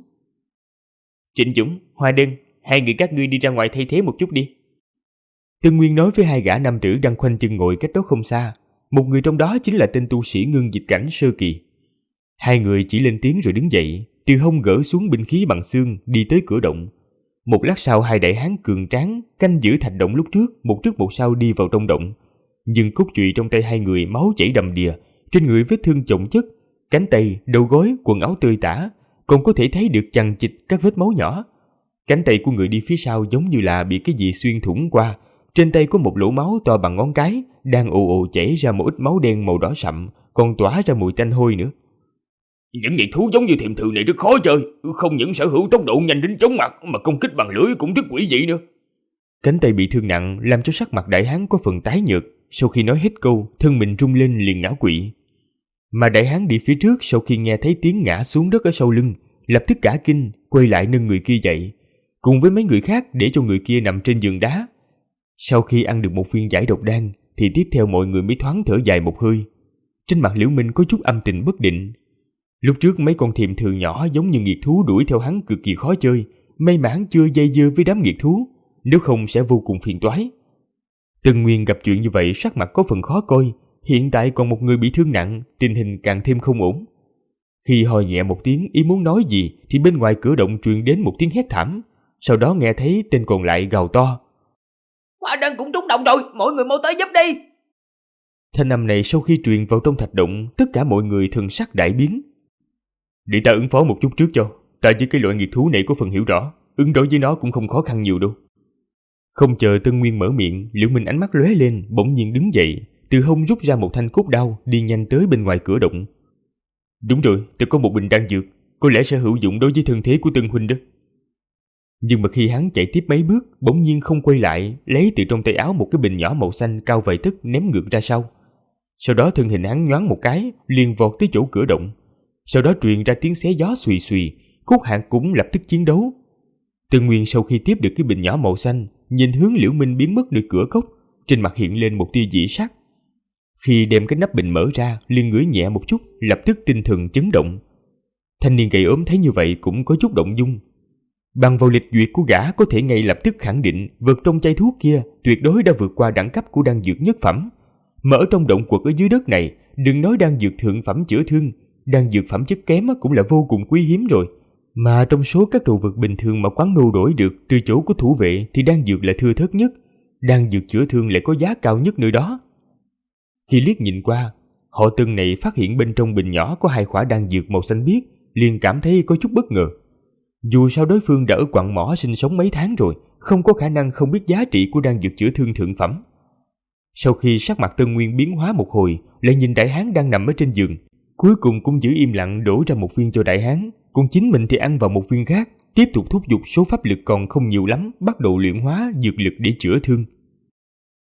Trịnh Dũng, Hoa Đơn, hai người các ngươi đi ra ngoài thay thế một chút đi. Tân Nguyên nói với hai gã nam tử đang khoanh chân ngồi cách đó không xa. Một người trong đó chính là tên tu sĩ ngưng dịch cảnh sơ kỳ. Hai người chỉ lên tiếng rồi đứng dậy, từ hông gỡ xuống binh khí bằng xương, đi tới cửa động. Một lát sau hai đại hán cường tráng canh giữ thạch động lúc trước một sau đi vào trong động. Nhưng cốt trụy trong tay hai người máu chảy đầm đìa, trên người vết thương chồng chất, cánh tay, đầu gối, quần áo tơi tả, còn có thể thấy được chằng chịt các vết máu nhỏ. Cánh tay của người đi phía sau giống như là bị cái gì xuyên thủng qua. Trên tay có một lỗ máu to bằng ngón cái, đang ồ ồ chảy ra một ít máu đen màu đỏ sậm, còn tỏa ra mùi tanh hôi nữa. Những nghiệt thú giống như thiềm thử này rất khó chơi, không những sở hữu tốc độ nhanh đến chóng mặt mà công kích bằng lưỡi cũng rất quỷ dị nữa. Cánh tay bị thương nặng làm cho sắc mặt đại hán có phần tái nhợt, sau khi nói hết câu, thân mình rung lên liền ngã quỵ. Mà đại hán đi phía trước sau khi nghe thấy tiếng ngã xuống đất ở sau lưng, lập tức cả kinh, quay lại nâng người kia dậy, cùng với mấy người khác để cho người kia nằm trên giường đá. Sau khi ăn được một viên giải độc đan, thì tiếp theo mọi người mới thoáng thở dài một hơi. Trên mặt Liễu Minh có chút âm tình bất định. Lúc trước mấy con thiềm thử nhỏ giống như nghiệt thú đuổi theo hắn cực kỳ khó chơi, may mà hắn chưa dây dưa với đám nghiệt thú, nếu không sẽ vô cùng phiền toái. Tân Nguyên gặp chuyện như vậy sắc mặt có phần khó coi, hiện tại còn một người bị thương nặng, tình hình càng thêm không ổn. Khi ho nhẹ một tiếng ý muốn nói gì thì bên ngoài cửa động truyền đến một tiếng hét thảm, sau đó nghe thấy tên còn lại gào to. Hoa Đơn cũng trúng động rồi, mọi người mau tới giúp đi. Thanh âm này sau khi truyền vào trong thạch động, tất cả mọi người thần sắc đại biến. Để ta ứng phó một chút trước cho, ta với cái loại nghiệt thú này có phần hiểu rõ, ứng đối với nó cũng không khó khăn nhiều đâu. Không chờ Tân Nguyên mở miệng, Liễu Minh ánh mắt lóe lên, bỗng nhiên đứng dậy, từ hông rút ra một thanh cốt đao, đi nhanh tới bên ngoài cửa động. Đúng rồi, ta có một bình đan dược, có lẽ sẽ hữu dụng đối với thân thế của Tân huynh đó. Nhưng mà khi hắn chạy tiếp mấy bước, bỗng nhiên không quay lại, lấy từ trong tay áo một cái bình nhỏ màu xanh cao vài tấc ném ngược ra sau. Sau đó thân hình hắn nhoáng một cái, liền vọt tới chỗ cửa động. Sau đó truyền ra tiếng xé gió xùy xùy, Cốt Hạng cũng lập tức chiến đấu. Tân Nguyên sau khi tiếp được cái bình nhỏ màu xanh, nhìn hướng Liễu Minh biến mất nơi cửa cốc, trên mặt hiện lên một tia dị sắc. Khi đem cái nắp bình mở ra, liền ngửi nhẹ một chút, lập tức tinh thần chấn động. Thanh niên gầy ốm thấy như vậy cũng có chút động dung. Bằng vào lịch duyệt của gã có thể ngay lập tức khẳng định vật trong chai thuốc kia tuyệt đối đã vượt qua đẳng cấp của đan dược nhất phẩm. Mà ở trong động quật ở dưới đất này, đừng nói đan dược thượng phẩm chữa thương, đan dược phẩm chất kém cũng là vô cùng quý hiếm rồi. Mà trong số các đồ vật bình thường mà quán nô đổi được từ chỗ của thủ vệ thì đan dược là thưa thớt nhất, đan dược chữa thương lại có giá cao nhất nơi đó. Khi liếc nhìn qua, họ Tân này phát hiện bên trong bình nhỏ có 2 khỏa đan dược màu xanh biếc, liền cảm thấy có chút bất ngờ. Dù sao đối phương đã ở quặng mỏ sinh sống mấy tháng rồi, không có khả năng không biết giá trị của đan dược chữa thương thượng phẩm. Sau khi sắc mặt Tân Nguyên biến hóa một hồi, lại nhìn đại hán đang nằm ở trên giường, cuối cùng cũng giữ im lặng đổ ra một viên cho đại hán, còn chính mình thì ăn vào một viên khác, tiếp tục thúc giục số pháp lực còn không nhiều lắm, bắt đầu luyện hóa dược lực để chữa thương.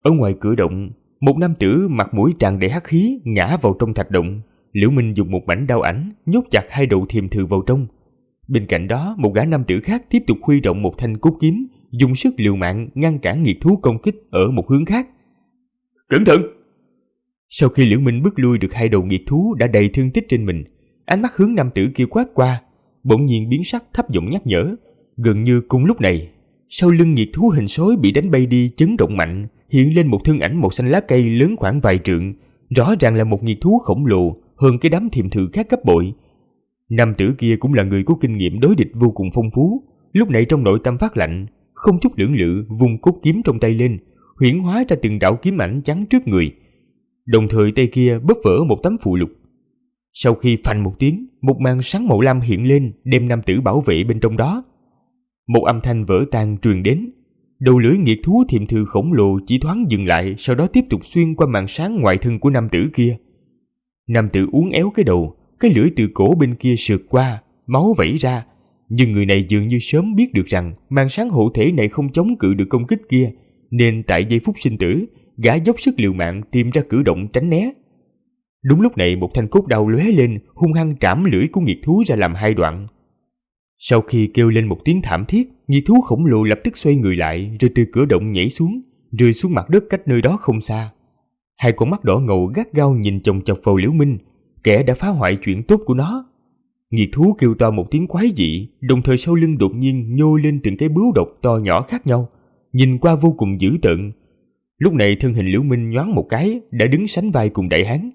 Ở ngoài cửa động, một nam tử mặt mũi tràn đầy hắc khí ngã vào trong thạch động. Liễu Minh dùng một mảnh đao ảnh nhốt chặt hai đầu thiềm thử vào trong. Bên cạnh đó, một gã nam tử khác tiếp tục huy động một thanh cốt kiếm, dùng sức liều mạng ngăn cản nghiệt thú công kích ở một hướng khác. Cẩn thận! Sau khi Liễu Minh bước lui được hai đầu nghiệt thú đã đầy thương tích trên mình, ánh mắt hướng nam tử kia quát qua, bỗng nhiên biến sắc thấp giọng nhắc nhở. Gần như cùng lúc này, sau lưng nghiệt thú hình sói bị đánh bay đi chấn động mạnh, hiện lên một thân ảnh màu xanh lá cây lớn khoảng vài trượng, rõ ràng là một nghiệt thú khổng lồ hơn cái đám thiềm thử khác gấp bội. Nam tử kia cũng là người có kinh nghiệm đối địch vô cùng phong phú, lúc này trong nội tâm phát lạnh, không chút lưỡng lự vung cốt kiếm trong tay lên, huyễn hóa ra từng đạo kiếm ảnh chắn trước người. Đồng thời tay kia bóp vỡ một tấm phụ lục. Sau khi phanh một tiếng, một màn sáng màu lam hiện lên, đem nam tử bảo vệ bên trong đó. Một âm thanh vỡ tan truyền đến. Đầu lưỡi nghiệt thú thiềm thử khổng lồ chỉ thoáng dừng lại, sau đó tiếp tục xuyên qua màn sáng ngoại thân của nam tử kia. Nam tử uốn éo cái đầu, cái lưỡi từ cổ bên kia sượt qua, máu vẩy ra. Nhưng người này dường như sớm biết được rằng màn sáng hộ thể này không chống cự được công kích kia, nên tại giây phút sinh tử, gã dốc sức liều mạng tìm ra cử động tránh né. Đúng lúc này một thanh cốt đao lóe lên, hung hăng trảm lưỡi của nghiệt thú ra làm hai đoạn. Sau khi kêu lên một tiếng thảm thiết, nghiệt thú khổng lồ lập tức xoay người lại, rồi từ cửa động nhảy xuống, rơi xuống mặt đất cách nơi đó không xa. Hai con mắt đỏ ngầu gắt gao nhìn chòng chọc vào Liễu Minh, kẻ đã phá hoại chuyện tốt của nó. Nghiệt thú kêu to một tiếng quái dị, đồng thời sau lưng đột nhiên nhô lên từng cái bướu độc to nhỏ khác nhau, nhìn qua vô cùng dữ tợn. Lúc này thân hình Liễu Minh nhoáng một cái, đã đứng sánh vai cùng đại hán.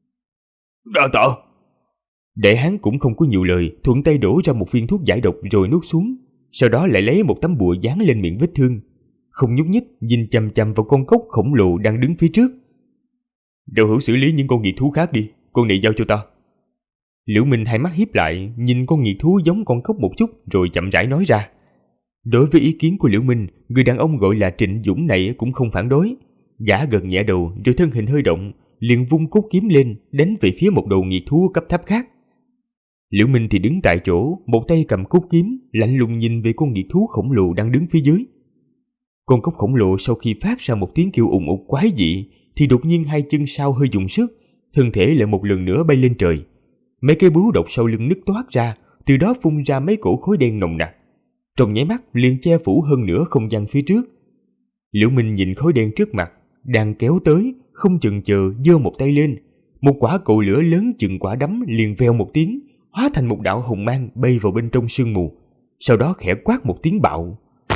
Đa tạ! Đại hán cũng không có nhiều lời, thuận tay đổ ra một viên thuốc giải độc rồi nuốt xuống, sau đó lại lấy một tấm bùa dán lên miệng vết thương, không nhúc nhích nhìn chằm chằm vào con cốc khổng lồ đang đứng phía trước. Đạo hữu xử lý những con nghiệt thú khác đi, con này giao cho ta. Liễu Minh hai mắt híp lại, nhìn con nghiệt thú giống con cốc một chút rồi chậm rãi nói ra. Đối với ý kiến của Liễu Minh, người đàn ông gọi là Trịnh Dũng này cũng không phản đối. Gã gật nhẹ đầu rồi thân hình hơi động, liền vung cốt kiếm lên đánh về phía một đầu nghiệt thú cấp thấp khác. Liễu Minh thì đứng tại chỗ, một tay cầm cốt kiếm, lạnh lùng nhìn về con nghiệt thú khổng lồ đang đứng phía dưới. Con cốc khổng lồ sau khi phát ra một tiếng kêu ùng ục quái dị, thì đột nhiên hai chân sau hơi dùng sức, thân thể lại một lần nữa bay lên trời. Mấy cái bướu độc sau lưng nứt toát ra, từ đó phun ra mấy cổ khói đen nồng nặc. Trong nháy mắt liền che phủ hơn nửa không gian phía trước. Liễu Minh nhìn khói đen trước mặt đang kéo tới, không chần chờ giơ một tay lên, một quả cầu lửa lớn chừng quả đấm liền vèo một tiếng, hóa thành một đạo hồng mang bay vào bên trong sương mù. Sau đó khẽ quát một tiếng bạo.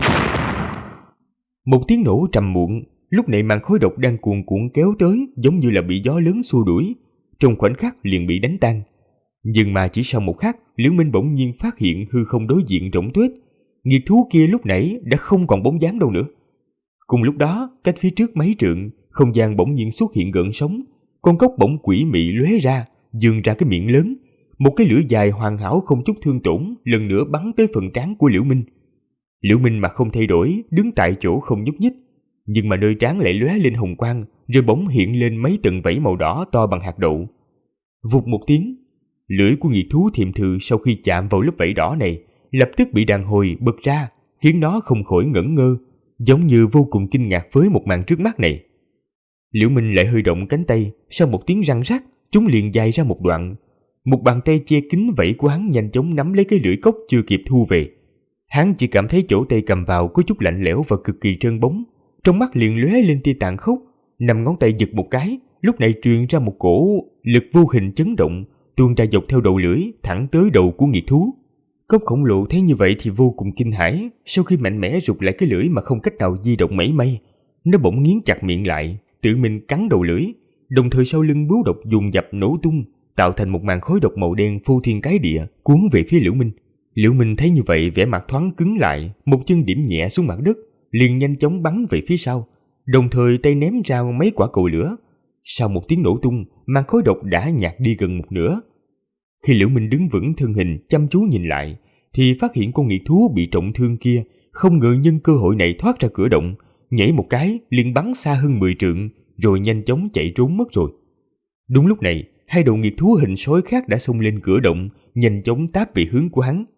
Một tiếng nổ trầm muộn. Lúc này màn khói độc đang cuồn cuộn kéo tới, giống như là bị gió lớn xua đuổi, trong khoảnh khắc liền bị đánh tan. Nhưng mà chỉ sau một khắc, Liễu Minh bỗng nhiên phát hiện hư không đối diện rỗng tuếch. Nghiệt thú kia lúc nãy đã không còn bóng dáng đâu nữa. Cùng lúc đó, cách phía trước mấy trượng, không gian bỗng nhiên xuất hiện gợn sóng, con cốc bỗng quỷ mị lóe ra, giương ra cái miệng lớn, một cái lưỡi dài hoàn hảo không chút thương tổn lần nữa bắn tới phần trán của Liễu Minh. Liễu Minh mặt không thay đổi, đứng tại chỗ không nhúc nhích, nhưng mà nơi trán lại lóe lên hồng quang, rồi bỗng hiện lên mấy tầng vảy màu đỏ to bằng hạt đậu. Vụt một tiếng, lưỡi của nghiệt thú thiềm thử sau khi chạm vào lớp vảy đỏ này, lập tức bị đàn hồi bật ra, khiến nó không khỏi ngẩn ngơ, giống như vô cùng kinh ngạc với một màn trước mắt này. Liễu Minh lại hơi động cánh tay, sau một tiếng răng rắc, chúng liền dài ra một đoạn. Một bàn tay che kín vảy của hắn nhanh chóng nắm lấy cái lưỡi cốc chưa kịp thu về. Hắn chỉ cảm thấy chỗ tay cầm vào có chút lạnh lẽo và cực kỳ trơn bóng, trong mắt liền lóe lên tia tàn khốc. Năm ngón tay giật một cái, lúc này truyền ra một cổ lực vô hình chấn động, tuôn ra dọc theo đầu lưỡi thẳng tới đầu của nghiệt thú. Cốc khổng lồ thấy như vậy thì vô cùng kinh hãi, sau khi mạnh mẽ rụt lại cái lưỡi mà không cách nào di động mảy may, nó bỗng nghiến chặt miệng lại, tự mình cắn đầu lưỡi, đồng thời sau lưng bướu độc dồn dập nổ tung, tạo thành một màn khói độc màu đen phô thiên cái địa cuốn về phía Liễu Minh. Liễu Minh thấy như vậy, vẻ mặt thoáng cứng lại, một chân điểm nhẹ xuống mặt đất, liền nhanh chóng bắn về phía sau, đồng thời tay ném ra mấy quả cầu lửa. Sau một tiếng nổ tung, màn khói độc đã nhạt đi gần một nửa. Khi Liễu Minh đứng vững thân hình chăm chú nhìn lại, thì phát hiện con nghiệt thú bị trọng thương kia không ngờ nhân cơ hội này thoát ra cửa động, nhảy một cái liền bắn xa hơn 10 trượng, rồi nhanh chóng chạy trốn mất rồi. Đúng lúc này, hai đầu nghiệt thú hình sói khác đã xông lên cửa động, nhanh chóng táp về hướng của hắn.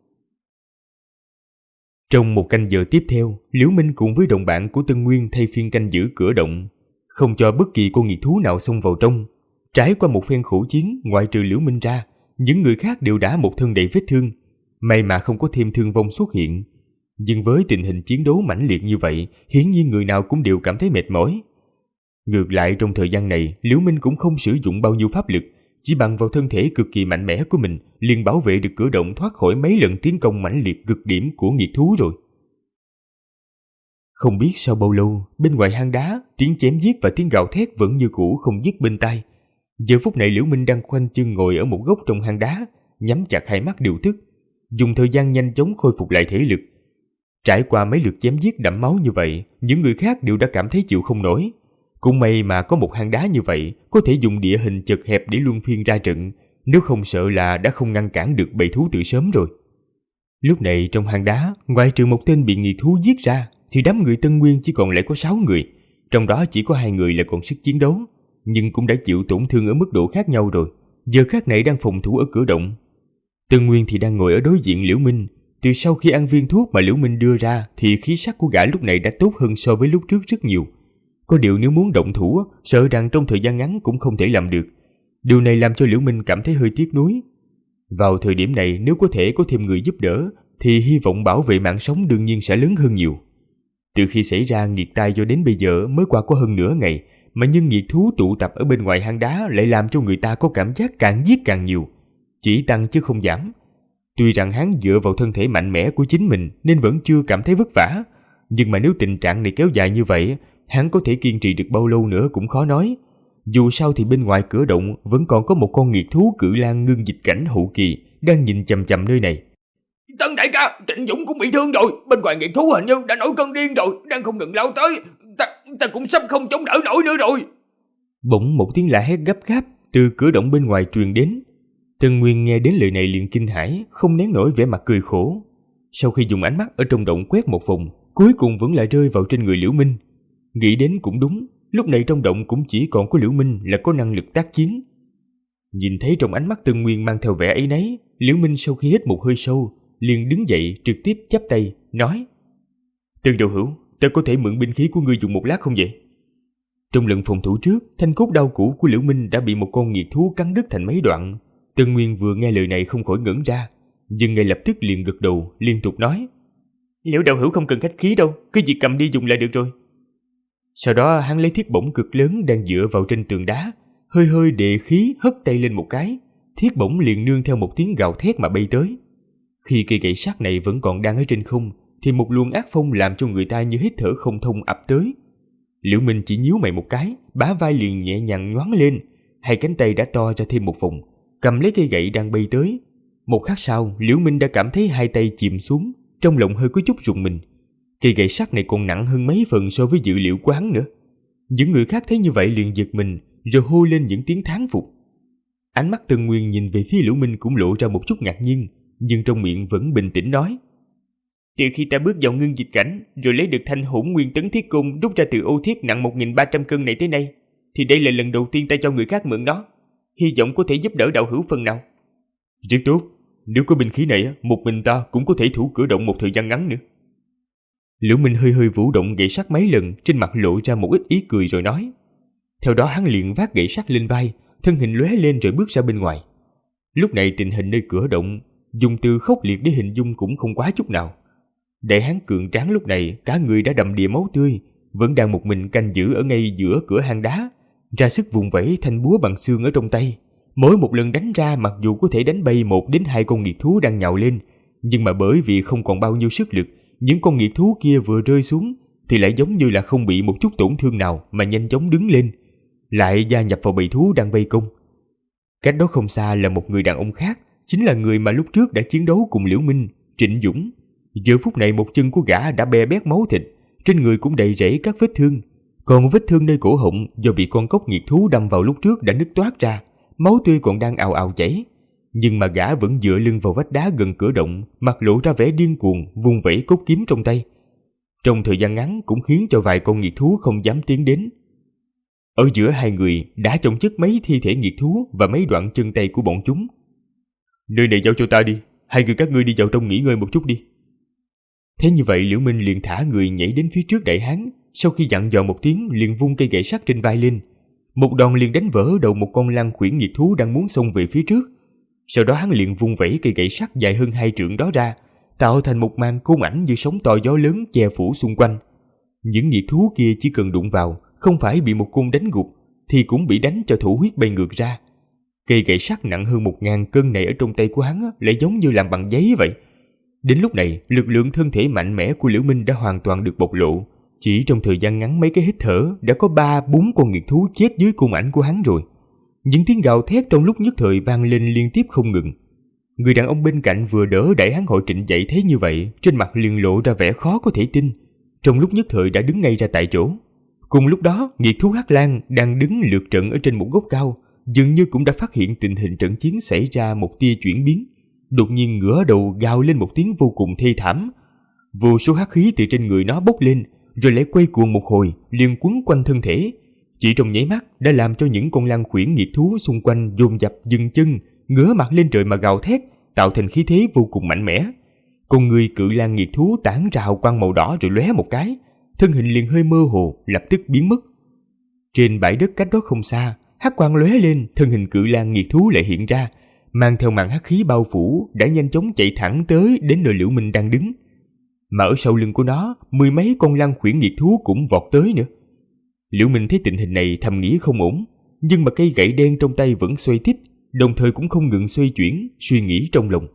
Trong một canh giờ tiếp theo, Liễu Minh cùng với đồng bạn của Tân Nguyên thay phiên canh giữ cửa động. không cho bất kỳ con nghiệt thú nào xông vào trong. Trải qua một phen khổ chiến, ngoại trừ Liễu Minh ra, những người khác đều đã một thân đầy vết thương. May mà không có thêm thương vong xuất hiện. Nhưng với tình hình chiến đấu mãnh liệt như vậy, hiển nhiên người nào cũng đều cảm thấy mệt mỏi. Ngược lại trong thời gian này, Liễu Minh cũng không sử dụng bao nhiêu pháp lực, chỉ bằng vào thân thể cực kỳ mạnh mẽ của mình, liền bảo vệ được cửa động thoát khỏi mấy lần tiến công mãnh liệt cực điểm của nghiệt thú rồi. Không biết sau bao lâu, bên ngoài hang đá, tiếng chém giết và tiếng gào thét vẫn như cũ không dứt bên tai. Giờ phút này Liễu Minh đang khoanh chân ngồi ở một góc trong hang đá, nhắm chặt hai mắt điều tức, dùng thời gian nhanh chóng khôi phục lại thể lực. Trải qua mấy lượt chém giết đẫm máu như vậy, những người khác đều đã cảm thấy chịu không nổi. Cũng may mà có một hang đá như vậy, có thể dùng địa hình chật hẹp để luân phiên ra trận, nếu không sợ là đã không ngăn cản được bầy thú từ sớm rồi. Lúc này trong hang đá, ngoại trừ một tên bị nghiệt thú giết ra, thì đám người Tân Nguyên chỉ còn lại có 6 người, trong đó chỉ có 2 người là còn sức chiến đấu, nhưng cũng đã chịu tổn thương ở mức độ khác nhau rồi. Giờ khắc này đang phòng thủ ở cửa động. Tân Nguyên thì đang ngồi ở đối diện Liễu Minh. Từ sau khi ăn viên thuốc mà Liễu Minh đưa ra thì khí sắc của gã lúc này đã tốt hơn so với lúc trước rất nhiều. Có điều nếu muốn động thủ, sợ rằng trong thời gian ngắn cũng không thể làm được. Điều này làm cho Liễu Minh cảm thấy hơi tiếc nuối. Vào thời điểm này nếu có thể có thêm người giúp đỡ thì hy vọng bảo vệ mạng sống đương nhiên sẽ lớn hơn nhiều. Từ khi xảy ra nghiệt tai cho đến bây giờ mới qua có hơn nửa ngày, mà nhưng nghiệt thú tụ tập ở bên ngoài hang đá lại làm cho người ta có cảm giác càng giết càng nhiều, chỉ tăng chứ không giảm. Tuy rằng hắn dựa vào thân thể mạnh mẽ của chính mình nên vẫn chưa cảm thấy vất vả, nhưng mà nếu tình trạng này kéo dài như vậy, hắn có thể kiên trì được bao lâu nữa cũng khó nói. Dù sao thì bên ngoài cửa động vẫn còn có một con nghiệt thú cự lang ngưng dịch cảnh hậu kỳ đang nhìn chằm chằm nơi này. Tân đại ca, Trịnh Dũng cũng bị thương rồi, bên ngoài nghiệt thú hình như đã nổi cơn điên rồi, đang không ngừng lao tới, ta cũng sắp không chống đỡ nổi nữa rồi. Bỗng một tiếng la hét gấp gáp từ cửa động bên ngoài truyền đến. Tân Nguyên nghe đến lời này liền kinh hãi, không nén nổi vẻ mặt cười khổ. Sau khi dùng ánh mắt ở trong động quét một vòng, cuối cùng vẫn lại rơi vào trên người Liễu Minh. Nghĩ đến cũng đúng, lúc này trong động cũng chỉ còn có Liễu Minh là có năng lực tác chiến. Nhìn thấy trong ánh mắt Tân Nguyên mang theo vẻ ấy nấy, Liễu Minh sau khi hít một hơi sâu, liền đứng dậy trực tiếp chắp tay, nói: Tân đạo hữu, ta có thể mượn binh khí của ngươi dùng một lát không vậy? Trong lần phòng thủ trước, thanh cốt đao cũ của Liễu Minh đã bị một con nghiệt thú cắn đứt thành mấy đoạn. Tân Nguyên vừa nghe lời này không khỏi ngẩn ra, nhưng ngay lập tức liền gật đầu, liên tục nói: Liễu đạo hữu không cần khách khí đâu, cứ việc cầm đi dùng là được rồi. Sau đó hắn lấy thiết bổng cực lớn đang dựa vào trên tường đá, hơi hơi đệ khí hất tay lên một cái, thiết bổng liền nương theo một tiếng gào thét mà bay tới. Khi cây gậy sắt này vẫn còn đang ở trên không, thì một luồng ác phong làm cho người ta như hít thở không thông ập tới. Liễu Minh chỉ nhíu mày một cái, bả vai liền nhẹ nhàng nhoáng lên, hai cánh tay đã to ra thêm một vòng, cầm lấy cây gậy đang bay tới. Một khắc sau, Liễu Minh đã cảm thấy hai tay chìm xuống, trong lòng hơi có chút rùng mình. Cây gậy sắt này còn nặng hơn mấy phần so với dự liệu của hắn nữa. Những người khác thấy như vậy liền giật mình, rồi hô lên những tiếng thán phục. Ánh mắt Tân Nguyên nhìn về phía Liễu Minh cũng lộ ra một chút ngạc nhiên, nhưng trong miệng vẫn bình tĩnh nói: Từ khi ta bước vào ngưng dịch cảnh, rồi lấy được thanh hỗn nguyên tấn thiết cung đúc ra từ ô thiết nặng 1.300 cân này tới nay, thì đây là lần đầu tiên ta cho người khác mượn nó. Hy vọng có thể giúp đỡ đạo hữu phần nào. Rất tốt, nếu có binh khí này, một mình ta cũng có thể thủ cửa động một thời gian ngắn nữa. Liễu Minh hơi hơi vũ động gậy sắt mấy lần, trên mặt lộ ra một ít ý cười rồi nói. Theo đó hắn liền vác gậy sắt lên vai, thân hình lóe lên rồi bước ra bên ngoài. Lúc này tình hình nơi cửa động, dùng từ khốc liệt để hình dung cũng không quá chút nào. Đại hán cường tráng lúc này cả người đã đầm đìa máu tươi, vẫn đang một mình canh giữ ở ngay giữa cửa hang đá, ra sức vùng vẫy thanh búa bằng xương ở trong tay. Mỗi một lần đánh ra, mặc dù có thể đánh bay 1 đến 2 con nghiệt thú đang nhào lên, nhưng mà bởi vì không còn bao nhiêu sức lực, những con nghiệt thú kia vừa rơi xuống thì lại giống như là không bị một chút tổn thương nào mà nhanh chóng đứng lên, lại gia nhập vào bầy thú đang vây công. Cách đó không xa là một người đàn ông khác, chính là người mà lúc trước đã chiến đấu cùng Liễu Minh, Trịnh Dũng. Giờ phút này một chân của gã đã be bét máu thịt, trên người cũng đầy rẫy các vết thương, còn vết thương nơi cổ họng do bị con cóc nghiệt thú đâm vào lúc trước đã nứt toát ra, máu tươi còn đang ào ào chảy. Nhưng mà gã vẫn dựa lưng vào vách đá gần cửa động, mặt lộ ra vẻ điên cuồng, vung vẩy cốt kiếm trong tay. Trong thời gian ngắn cũng khiến cho vài con nghiệt thú không dám tiến đến. Ở giữa hai người đã chồng chất mấy thi thể nghiệt thú và mấy đoạn chân tay của bọn chúng. Nơi này giao cho ta đi, hai người các ngươi đi vào trong nghỉ ngơi một chút đi. Thế như vậy Liễu Minh liền thả người nhảy đến phía trước đại hán, sau khi dặn dò một tiếng liền vung cây gậy sắt trên vai lên. Một đòn liền đánh vỡ đầu một con lang khuyển nghiệt thú đang muốn xông về phía trước. Sau đó hắn liền vung vẩy cây gậy sắt dài hơn 2 trượng đó ra, tạo thành một màn côn ảnh như sóng to gió lớn che phủ xung quanh. Những nghiệt thú kia chỉ cần đụng vào, không phải bị một côn đánh gục, thì cũng bị đánh cho thổ huyết bay ngược ra. Cây gậy sắt nặng hơn 1000 cân này ở trong tay của hắn lại giống như làm bằng giấy vậy. Đến lúc này, lực lượng thân thể mạnh mẽ của Liễu Minh đã hoàn toàn được bộc lộ. Chỉ trong thời gian ngắn mấy cái hít thở, đã có 3-4 con nghiệt thú chết dưới côn ảnh của hắn rồi. Những tiếng gào thét trong lúc nhất thời vang lên liên tiếp không ngừng. Người đàn ông bên cạnh vừa đỡ đẩy Hán Hội Trịnh dậy thấy như vậy, trên mặt liền lộ ra vẻ khó có thể tin. Trong lúc nhất thời đã đứng ngay ra tại chỗ. Cùng lúc đó, nghiệt thú Hắc Lang đang đứng lượt trận ở trên một gốc cao, dường như cũng đã phát hiện tình hình trận chiến xảy ra một tia chuyển biến. Đột nhiên ngửa đầu gào lên một tiếng vô cùng thê thảm. Vô số hắc khí từ trên người nó bốc lên, rồi lại quay cuồng một hồi, liền quấn quanh thân thể. Chỉ trong nháy mắt đã làm cho những con lang khuyển nghiệt thú xung quanh dồn dập dừng chân, ngửa mặt lên trời mà gào thét, tạo thành khí thế vô cùng mạnh mẽ. Con người cự lang nghiệt thú tản ra hào quang màu đỏ rồi lóe một cái, thân hình liền hơi mơ hồ, lập tức biến mất. Trên bãi đất cách đó không xa, hắc quang lóe lên, thân hình cự lang nghiệt thú lại hiện ra, mang theo màn hắc khí bao phủ, đã nhanh chóng chạy thẳng tới đến nơi Liễu Minh đang đứng. Mà ở sau lưng của nó, 10 mấy con lang khuyển nghiệt thú cũng vọt tới nữa. Liễu Minh thấy tình hình này thầm nghĩ không ổn, nhưng mà cây gậy đen trong tay vẫn xoay tít, đồng thời cũng không ngừng xoay chuyển, suy nghĩ trong lòng.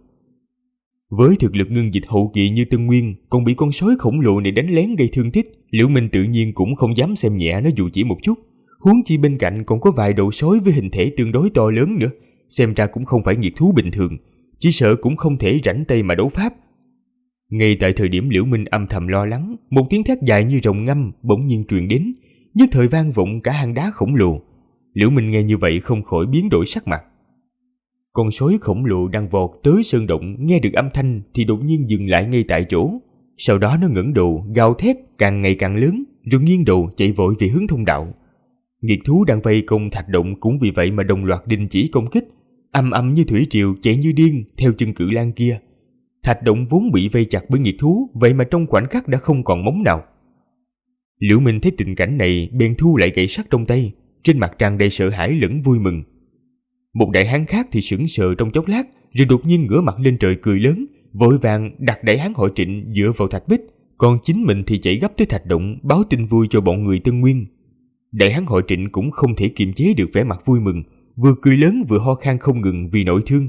Với thực lực ngưng dịch hậu kỳ như Tân Nguyên, còn bị con sói khổng lồ này đánh lén gây thương tích, Liễu Minh tự nhiên cũng không dám xem nhẹ nó dù chỉ một chút. Huống chi bên cạnh còn có vài đầu sói với hình thể tương đối to lớn nữa, xem ra cũng không phải nghiệt thú bình thường, chỉ sợ cũng không thể rảnh tay mà đấu pháp. Ngay tại thời điểm Liễu Minh âm thầm lo lắng, một tiếng thét dài như rồng ngâm bỗng nhiên truyền đến, nhất thời vang vọng cả hang đá khổng lồ. Liễu Minh nghe như vậy không khỏi biến đổi sắc mặt. Con sói khổng lồ đang vọt tới sơn động nghe được âm thanh thì đột nhiên dừng lại ngay tại chỗ. Sau đó nó ngẩng đầu gào thét càng ngày càng lớn, rồi nghiêng đầu chạy vội về hướng thông đạo. Nghiệt thú đang vây công thạch động cũng vì vậy mà đồng loạt đình chỉ công kích, ầm ầm như thủy triều chạy như điên theo chân cự lang kia. Thạch động vốn bị vây chặt bởi nghiệt thú, vậy mà trong khoảnh khắc đã không còn móng nào. Liễu Minh thấy tình cảnh này bèn thu lại gậy sắt trong tay, trên mặt tràn đầy sợ hãi lẫn vui mừng. Một đại hán khác thì sững sờ trong chốc lát, rồi đột nhiên ngửa mặt lên trời cười lớn, vội vàng đặt đại hán Hội Trịnh dựa vào thạch bích, còn chính mình thì chạy gấp tới thạch động báo tin vui cho bọn người Tân Nguyên. Đại hán Hội Trịnh cũng không thể kiềm chế được vẻ mặt vui mừng, vừa cười lớn vừa ho khan không ngừng vì nỗi thương.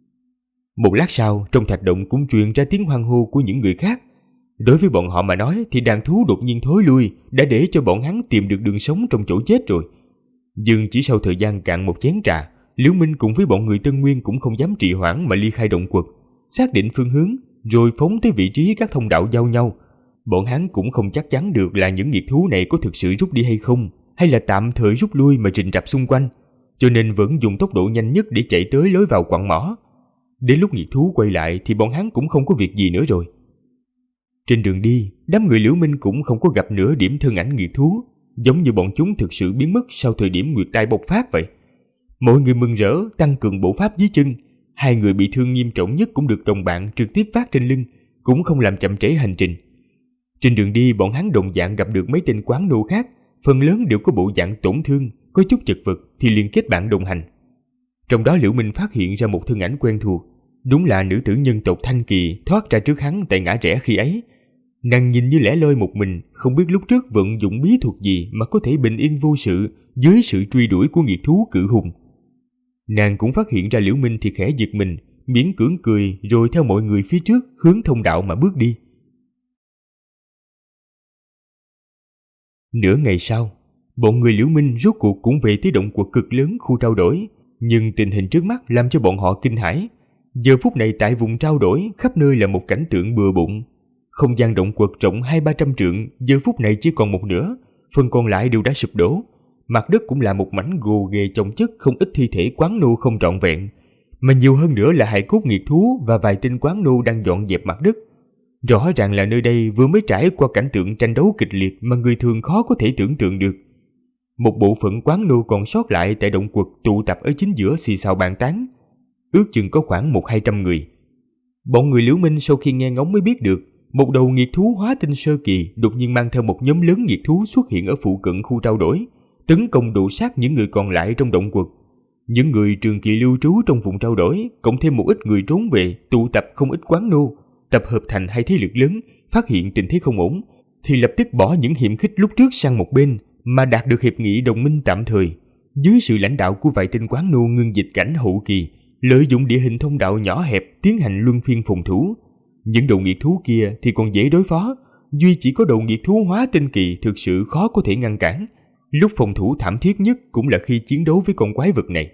Một lát sau, trong thạch động cũng truyền ra tiếng hoan hô của những người khác. Đối với bọn họ mà nói thì đàn thú đột nhiên thối lui đã để cho bọn hắn tìm được đường sống trong chỗ chết rồi. Nhưng chỉ sau thời gian cạn một chén trà, Liễu Minh cùng với bọn người Tân Nguyên cũng không dám trì hoãn mà ly khai động quật, xác định phương hướng rồi phóng tới vị trí các thông đạo giao nhau. Bọn hắn cũng không chắc chắn được là những nghiệt thú này có thực sự rút đi hay không, hay là tạm thời rút lui mà rình rập xung quanh, cho nên vẫn dùng tốc độ nhanh nhất để chạy tới lối vào quặng mỏ. Đến lúc nghiệt thú quay lại thì bọn hắn cũng không có việc gì nữa rồi. Trên đường đi, đám người Liễu Minh cũng không có gặp nửa điểm thân ảnh nghiệt thú, giống như bọn chúng thực sự biến mất sau thời điểm nguyệt tai bộc phát vậy. Mọi người mừng rỡ tăng cường bộ pháp dưới chân, hai người bị thương nghiêm trọng nhất cũng được đồng bạn trực tiếp vác trên lưng, cũng không làm chậm trễ hành trình. Trên đường đi bọn hắn đồng dạng gặp được mấy tên quán nô khác, phần lớn đều có bộ dạng tổn thương, có chút chật vật thì liền kết bạn đồng hành. Trong đó Liễu Minh phát hiện ra một thân ảnh quen thuộc, đúng là nữ tử nhân tộc Thanh Kỳ thoát ra trước hắn tại ngã rẽ khi ấy. Nàng nhìn như lẻ loi một mình, không biết lúc trước vận dụng bí thuật gì mà có thể bình yên vô sự dưới sự truy đuổi của nghiệt thú cự hùng. Nàng cũng phát hiện ra Liễu Minh thì khẽ giật mình, miễn cưỡng cười rồi theo mọi người phía trước hướng thông đạo mà bước đi. Nửa ngày sau, bọn người Liễu Minh rốt cuộc cũng về tới động quật cực lớn khu trao đổi, nhưng tình hình trước mắt làm cho bọn họ kinh hãi. Giờ phút này tại vùng trao đổi khắp nơi là một cảnh tượng bừa bộn. Không gian động quật rộng 200-300 trượng giờ phút này chỉ còn một nửa, phần còn lại đều đã sụp đổ. Mặt đất cũng là một mảnh gồ ghề chồng chất không ít thi thể quán nô không trọn vẹn, mà nhiều hơn nữa là hài cốt nghiệt thú và vài tên quán nô đang dọn dẹp mặt đất. Rõ ràng là nơi đây vừa mới trải qua cảnh tượng tranh đấu kịch liệt mà người thường khó có thể tưởng tượng được. Một bộ phận quán nô còn sót lại tại động quật tụ tập ở chính giữa xì xào bàn tán, ước chừng có khoảng 100-200 người. Bọn người Liễu Minh sau khi nghe ngóng mới biết được, một đầu nghiệt thú hóa tinh sơ kỳ đột nhiên mang theo một nhóm lớn nghiệt thú xuất hiện ở phụ cận khu trao đổi, tấn công đổ sát những người còn lại trong động quật. Những người trường kỳ lưu trú trong vùng trao đổi, cộng thêm một ít người trốn về, tụ tập không ít quán nô, tập hợp thành hai thế lực lớn, phát hiện tình thế không ổn, thì lập tức bỏ những hiểm khích lúc trước sang một bên, mà đạt được hiệp nghị đồng minh tạm thời. Dưới sự lãnh đạo của vài tên quán nô ngưng dịch cảnh hậu kỳ, lợi dụng địa hình thông đạo nhỏ hẹp tiến hành luân phiên phòng thủ. Những đầu nghiệt thú kia thì còn dễ đối phó, duy chỉ có đầu nghiệt thú hóa tinh kỳ thực sự khó có thể ngăn cản. Lúc phòng thủ thảm thiết nhất cũng là khi chiến đấu với con quái vật này.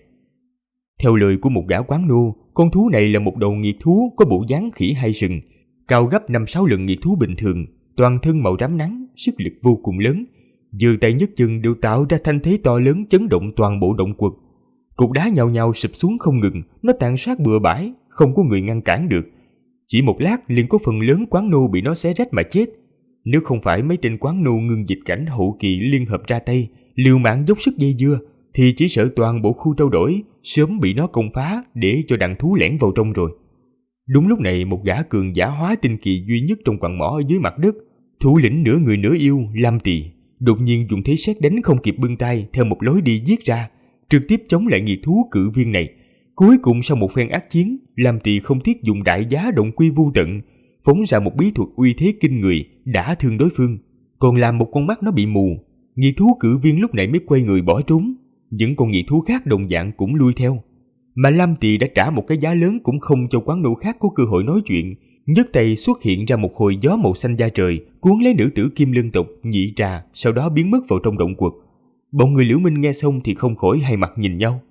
Theo lời của một gã quán nô, con thú này là một đầu nghiệt thú có bộ dáng khỉ hai sừng, cao gấp 5-6 lần nghiệt thú bình thường, toàn thân màu rám nắng, sức lực vô cùng lớn. Giơ tay nhấc chân đều tạo ra thanh thế to lớn chấn động toàn bộ động quật. Cục đá nhào nhào sụp xuống không ngừng, nó tàn sát bừa bãi, không có người ngăn cản được. Chỉ một lát liền có phần lớn quán nô bị nó xé rách mà chết. Nếu không phải mấy tên quán nô ngưng dịch cảnh hậu kỳ liên hợp ra tay, liều mạng dốc sức dây dưa, thì chỉ sợ toàn bộ khu trao đổi sớm bị nó công phá để cho đàn thú lẻn vào trong rồi. Đúng lúc này, một gã cường giả hóa tinh kỳ duy nhất trong quặng mỏ ở dưới mặt đất, thủ lĩnh nửa người nửa yêu Lam Tỳ, đột nhiên dùng thế sét đánh không kịp bưng tay theo một lối đi giết ra, trực tiếp chống lại nghiệt thú cự viên này. Cuối cùng sau một phen ác chiến, Lam Tỳ không tiếc dùng đại giá động quy vô tận, phóng ra một bí thuật uy thế kinh người, đả thương đối phương, còn làm một con mắt nó bị mù. Nghiệt thú cự viên lúc này mới quay người bỏ trốn. Những con nghiệt thú khác đồng dạng cũng lui theo. Mà Lam Tỳ đã trả một cái giá lớn cũng không cho quán nô khác có cơ hội nói chuyện. Nhấc tay xuất hiện ra một hồi gió màu xanh da trời, cuốn lấy nữ tử Kim Lân tộc Nhị Trà, sau đó biến mất vào trong động quật. Bọn người Liễu Minh nghe xong thì không khỏi hai mặt nhìn nhau.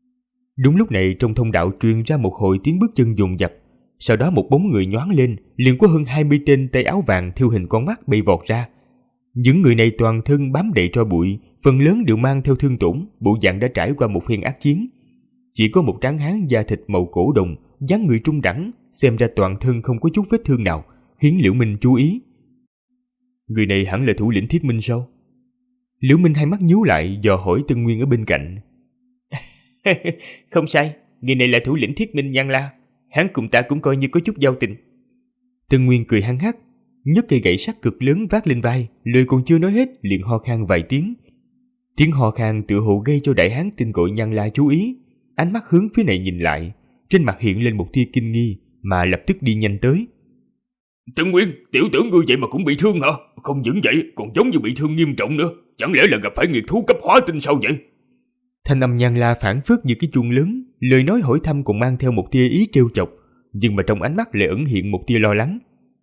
Đúng lúc này, trong thông đạo truyền ra một hồi tiếng bước chân dồn dập. Sau đó một bóng người nhoáng lên, liền có hơn 20 tên tay áo vàng thiêu hình con mắt bay vọt ra. Những người này toàn thân bám đầy tro bụi, phần lớn đều mang theo thương tổn, bộ dạng đã trải qua một phen ác chiến. Chỉ có một tráng hán da thịt màu cổ đồng, dáng người trung đẳng, xem ra toàn thân không có chút vết thương nào, khiến Liễu Minh chú ý. Người này hẳn là thủ lĩnh Thiết Minh sao? Liễu Minh hai mắt nhíu lại, dò hỏi Tân Nguyên ở bên cạnh. Không sai, người này là thủ lĩnh Thiết Minh Nhan La, hắn cùng ta cũng coi như có chút giao tình. Tân Nguyên cười hăng hắc, nhấc cây gậy sắt cực lớn vác lên vai, lời còn chưa nói hết liền ho khan vài tiếng. Tiếng ho khan tựa hồ gây cho đại hán tên gọi Nhan La chú ý, ánh mắt hướng phía này nhìn lại, trên mặt hiện lên một tia kinh nghi, mà lập tức đi nhanh tới. Tân Nguyên, tiểu tưởng ngươi vậy mà cũng bị thương hả? Không những vậy, còn giống như bị thương nghiêm trọng nữa. Chẳng lẽ là gặp phải nghiệt thú cấp hóa tinh sao vậy? Thanh âm Nhan La phảng phất như cái chuông lớn, lời nói hỏi thăm còn mang theo một tia ý trêu chọc, nhưng mà trong ánh mắt lại ẩn hiện một tia lo lắng.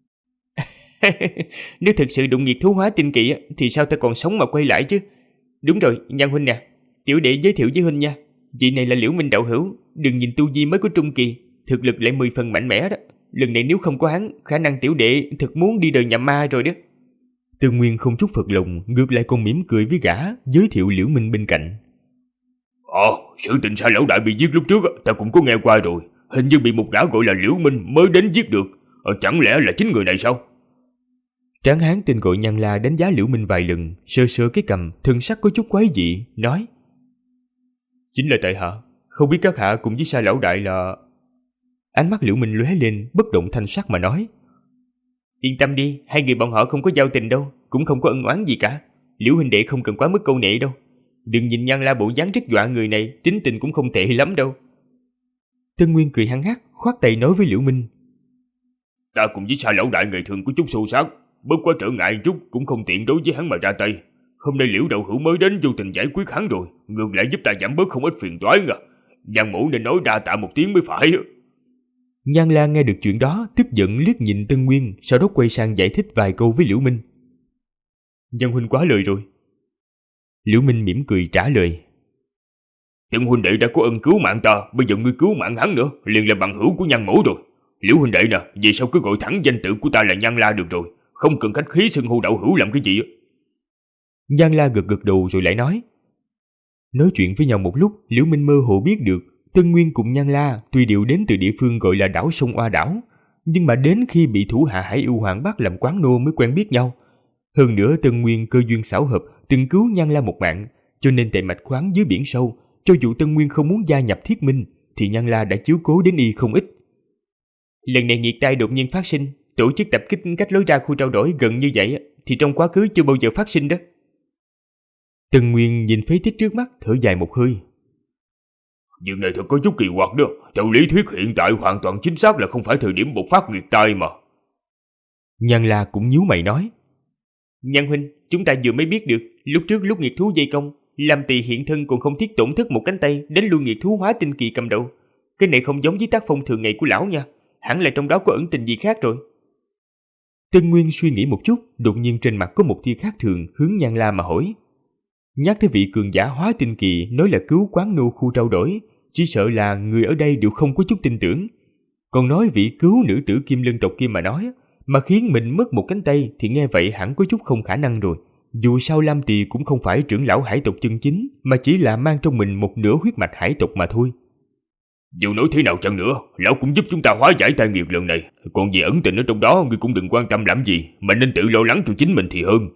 Nếu thực sự đụng nghiệt thú hóa tinh kỳ thì sao ta còn sống mà quay lại chứ? Đúng rồi, Nhan huynh nè, tiểu đệ giới thiệu với huynh nha. Vị này là Liễu Minh đạo hữu, đừng nhìn tu vi mới có trung kỳ, thực lực lại 10 phần mạnh mẽ đó. Lần này nếu không có hắn, khả năng tiểu đệ thật muốn đi đời nhậm ma rồi đó. Tương Nguyên không chút phật lòng, ngược lại còn mỉm cười với gã, giới thiệu Liễu Minh bên cạnh. Sự tình Sa lão đại bị giết lúc trước ta cũng có nghe qua rồi, hình như bị một gã gọi là Liễu Minh mới đến giết được. Chẳng lẽ là chính người này sao? Tráng hán tên gọi Nhan La đánh giá Liễu Minh vài lần, sơ sơ cái cằm, thân sắc có chút quái dị, nói: Chính là tại hạ, không biết các hạ cùng với Sa lão đại là... Ánh mắt Liễu Minh lóe lên, bất động thanh sắc mà nói: Yên tâm đi, hai người bọn họ không có giao tình đâu, cũng không có ân oán gì cả. Liễu huynh đệ không cần quá mức câu nệ đâu. Đừng nhìn Nhan La bộ dáng rất dọa người này, tính tình cũng không tệ lắm đâu. Tân Nguyên cười hăng hắc, khoát tay nói với Liễu Minh: Ta cùng với Sa lão đại ngày thường có chút xô xát, bất quá trở ngại chút cũng không tiện đối với hắn mà ra tay. Hôm nay Liễu đạo hữu mới đến vô tình giải quyết hắn rồi, ngược lại giúp ta giảm bớt không ít phiền toái à. Nhan mỗ nên nói đa tạ một tiếng mới phải. Nhan La nghe được chuyện đó, tức giận liếc nhìn Tân Nguyên, sau đó quay sang giải thích vài câu với Liễu Minh. Nhan huynh quá lời rồi. Liễu Minh mỉm cười trả lời: Tân huynh đệ đã có ân cứu mạng ta, bây giờ ngươi cứu mạng hắn nữa, liền là bằng hữu của Nhan mỗ rồi. Liễu huynh đệ nè, vì sao cứ gọi thẳng danh tự của ta là Nhan La được rồi, không cần khách khí xưng hô đạo hữu làm cái gì. Nhan La gật gật đầu rồi lại nói. Nói chuyện với nhau một lúc, Liễu Minh mơ hồ biết được Tân Nguyên cùng Nhan La tuy đều đến từ địa phương gọi là đảo Sông Oa đảo, nhưng mà đến khi bị thủ hạ Hải Ưu Hoàng bắt làm quán nô mới quen biết nhau. Hơn nữa Tân Nguyên cơ duyên xảo hợp từng cứu Nhan La một mạng, cho nên tại mạch khoáng dưới biển sâu, cho dù Tân Nguyên không muốn gia nhập Thiết Minh thì Nhan La đã chiếu cố đến y không ít. Lần này nghiệt tai đột nhiên phát sinh, tổ chức tập kích cách lối ra khu trao đổi gần như vậy thì trong quá khứ chưa bao giờ phát sinh đó. Tân Nguyên nhìn phế tích trước mắt thở dài một hơi. Việc này thật có chút kỳ quặc đó. Theo lý thuyết hiện tại hoàn toàn chính xác là không phải thời điểm bộc phát nghiệt tai mà. Nhan La cũng nhíu mày nói. Nhan huynh, chúng ta vừa mới biết được, lúc trước lúc nghiệt thú dây công, Lam Tỳ hiện thân còn không thiết tổn thất một cánh tay đánh lui nghiệt thú hóa tinh kỳ cầm đầu. Cái này không giống với tác phong thường ngày của lão nha, hẳn là trong đó có ẩn tình gì khác rồi. Tân Nguyên suy nghĩ một chút, đột nhiên trên mặt có một tia khác thường, hướng Nhan La mà hỏi. Nhắc tới vị cường giả hóa tinh kỳ nói là cứu quán nô khu trao đổi, chỉ sợ là người ở đây đều không có chút tin tưởng. Còn nói vị cứu nữ tử Kim Lân tộc kia mà nói, mà khiến mình mất một cánh tay thì nghe vậy hẳn có chút không khả năng rồi. Dù sao Lam Tỳ cũng không phải trưởng lão hải tộc chân chính, mà chỉ là mang trong mình một nửa huyết mạch hải tộc mà thôi. Dù nói thế nào chăng nữa, lão cũng giúp chúng ta hóa giải tai nghiệp lần này. Còn vì ẩn tình ở trong đó, ngươi cũng đừng quan tâm làm gì, mà nên tự lo lắng cho chính mình thì hơn.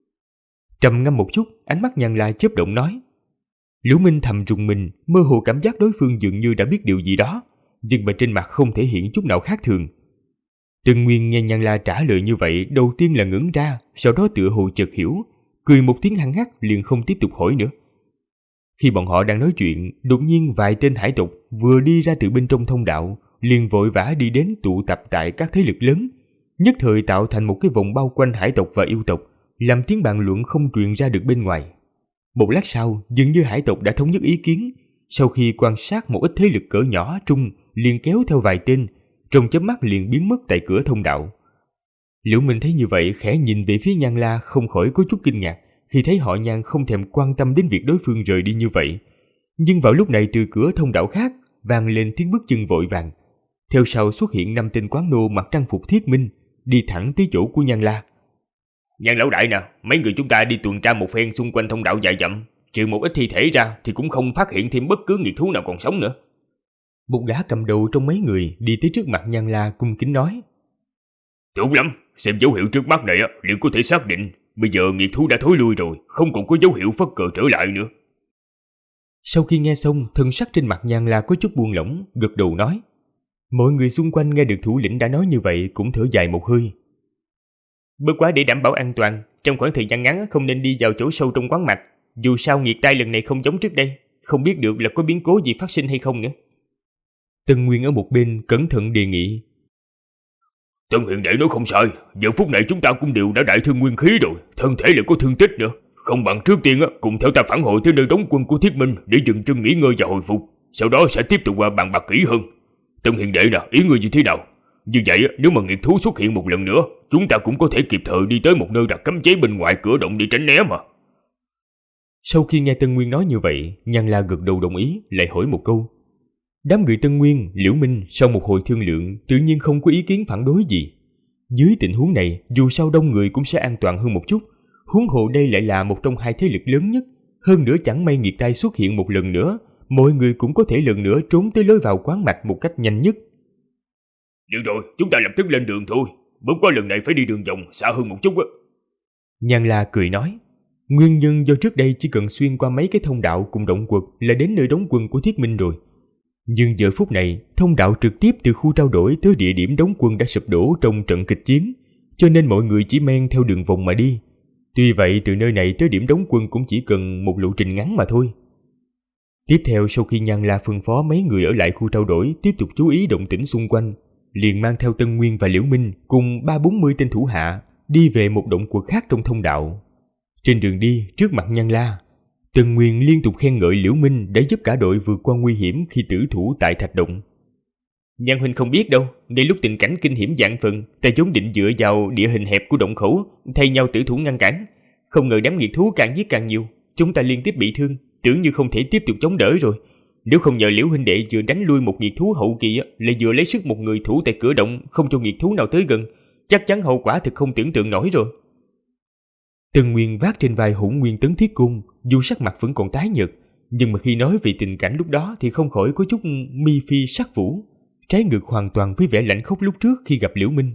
Trầm ngâm một chút, ánh mắt Nhan La chớp động nói. Liễu Minh thầm rùng mình, mơ hồ cảm giác đối phương dường như đã biết điều gì đó, nhưng mà trên mặt không thể hiện chút nào khác thường. Tân Nguyên nghe Nhan La trả lời như vậy, đầu tiên là ngẩn ra, sau đó tựa hồ chợt hiểu, cười một tiếng hăng hắc liền không tiếp tục hỏi nữa. Khi bọn họ đang nói chuyện, đột nhiên vài tên hải tộc vừa đi ra từ bên trong thông đạo, liền vội vã đi đến tụ tập tại các thế lực lớn, nhất thời tạo thành một cái vòng bao quanh hải tộc và yêu tộc, làm tiếng bàn luận không truyền ra được bên ngoài. Một lát sau, dường như hải tộc đã thống nhất ý kiến, sau khi quan sát một ít thế lực cỡ nhỏ trung, liền kéo theo vài tên, trong chớp mắt liền biến mất tại cửa thông đạo. Liễu Minh thấy như vậy khẽ nhìn về phía Nhan La, không khỏi có chút kinh ngạc khi thấy họ Nhan không thèm quan tâm đến việc đối phương rời đi như vậy. Nhưng vào lúc này từ cửa thông đạo khác vang lên tiếng bước chân vội vàng, theo sau xuất hiện 5 tên quán nô mặc trang phục thiết minh, đi thẳng tới chỗ của Nhan La. Nhan lão đại nè, mấy người chúng ta đi tuần tra một phen xung quanh thông đạo dài dặm, trừ một ít thi thể ra thì cũng không phát hiện thêm bất cứ nghiệt thú nào còn sống nữa. Một gã cầm đầu trong mấy người đi tới trước mặt Nhan La cung kính nói. Tốt lắm, xem dấu hiệu trước mắt này liền có thể xác định bây giờ nghiệt thú đã thối lui rồi, không còn có dấu hiệu phất cờ trở lại nữa. Sau khi nghe xong, thân sắc trên mặt Nhan La có chút buông lỏng, gật đầu nói. Mọi người xung quanh nghe được thủ lĩnh đã nói như vậy cũng thở dài một hơi. Bất quá để đảm bảo an toàn, trong khoảng thời gian ngắn không nên đi vào chỗ sâu trong quán mạch. Dù sao nghiệt tai lần này không giống trước đây, không biết được là có biến cố gì phát sinh hay không nữa. Tân Nguyên ở một bên cẩn thận đề nghị. Tân Hiền đệ nói không sai, giờ phút này chúng ta cũng đều đã đại thương nguyên khí rồi, thân thể lại có thương tích nữa. Không bằng trước tiên cùng theo ta phản hồi tới nơi đóng quân của Thiết Minh để dừng chân nghỉ ngơi và hồi phục, sau đó sẽ tiếp tục bàn bạc kỹ hơn. Tân Hiền đệ nè, ý ngươi như thế nào? Như vậy nếu mà nghiệt thú xuất hiện một lần nữa, chúng ta cũng có thể kịp thời đi tới một nơi đặt cấm chế bên ngoài cửa động để tránh né mà. Sau khi nghe Tân Nguyên nói như vậy, Nhan La gật đầu đồng ý, lại hỏi một câu. Đám người Tân Nguyên, Liễu Minh sau một hồi thương lượng tự nhiên không có ý kiến phản đối gì. Dưới tình huống này, dù sao đông người cũng sẽ an toàn hơn một chút, huống hồ đây lại là một trong hai thế lực lớn nhất, hơn nữa chẳng may nghiệt tai xuất hiện một lần nữa, mọi người cũng có thể lần nữa trốn tới lối vào quán mạch một cách nhanh nhất. Được rồi, chúng ta lập tức lên đường thôi, bất quá lần này phải đi đường vòng xa hơn một chút á. Nhan La cười nói. Nguyên nhân do trước đây chỉ cần xuyên qua mấy cái thông đạo cùng động quật là đến nơi đóng quân của Thiết Minh rồi. Nhưng giờ phút này, thông đạo trực tiếp từ khu trao đổi tới địa điểm đóng quân đã sụp đổ trong trận kịch chiến, cho nên mọi người chỉ men theo đường vòng mà đi. Tuy vậy, từ nơi này tới điểm đóng quân cũng chỉ cần một lộ trình ngắn mà thôi. Tiếp theo, sau khi Nhan La phân phó mấy người ở lại khu trao đổi tiếp tục chú ý động tĩnh xung quanh, liền mang theo Tân Nguyên và Liễu Minh cùng 30-40 tên thủ hạ đi về một động quật khác trong thông đạo. Trên đường đi, trước mặt Nhan La, Tân Nguyên liên tục khen ngợi Liễu Minh đã giúp cả đội vượt qua nguy hiểm khi tử thủ tại thạch động. Nhan huynh không biết đâu, ngay lúc tình cảnh kinh hiểm vạn phần, ta vốn định dựa vào địa hình hẹp của động khẩu thay nhau tử thủ ngăn cản, không ngờ đám nghiệt thú càng giết càng nhiều, chúng ta liên tiếp bị thương, tưởng như không thể tiếp tục chống đỡ rồi. Nếu không nhờ Liễu huynh đệ vừa đánh lui một nghiệt thú hậu kỳ lại vừa lấy sức một người thủ tại cửa động, không cho nghiệt thú nào tới gần, chắc chắn hậu quả thực không tưởng tượng nổi rồi. Tân Nguyên vác trên vai Hỗn Nguyên Tấn Thiết Cung, dù sắc mặt vẫn còn tái nhợt, nhưng mà khi nói về tình cảnh lúc đó thì không khỏi có chút mi phi sắc vũ, trái ngược hoàn toàn với vẻ lạnh khốc lúc trước khi gặp Liễu Minh.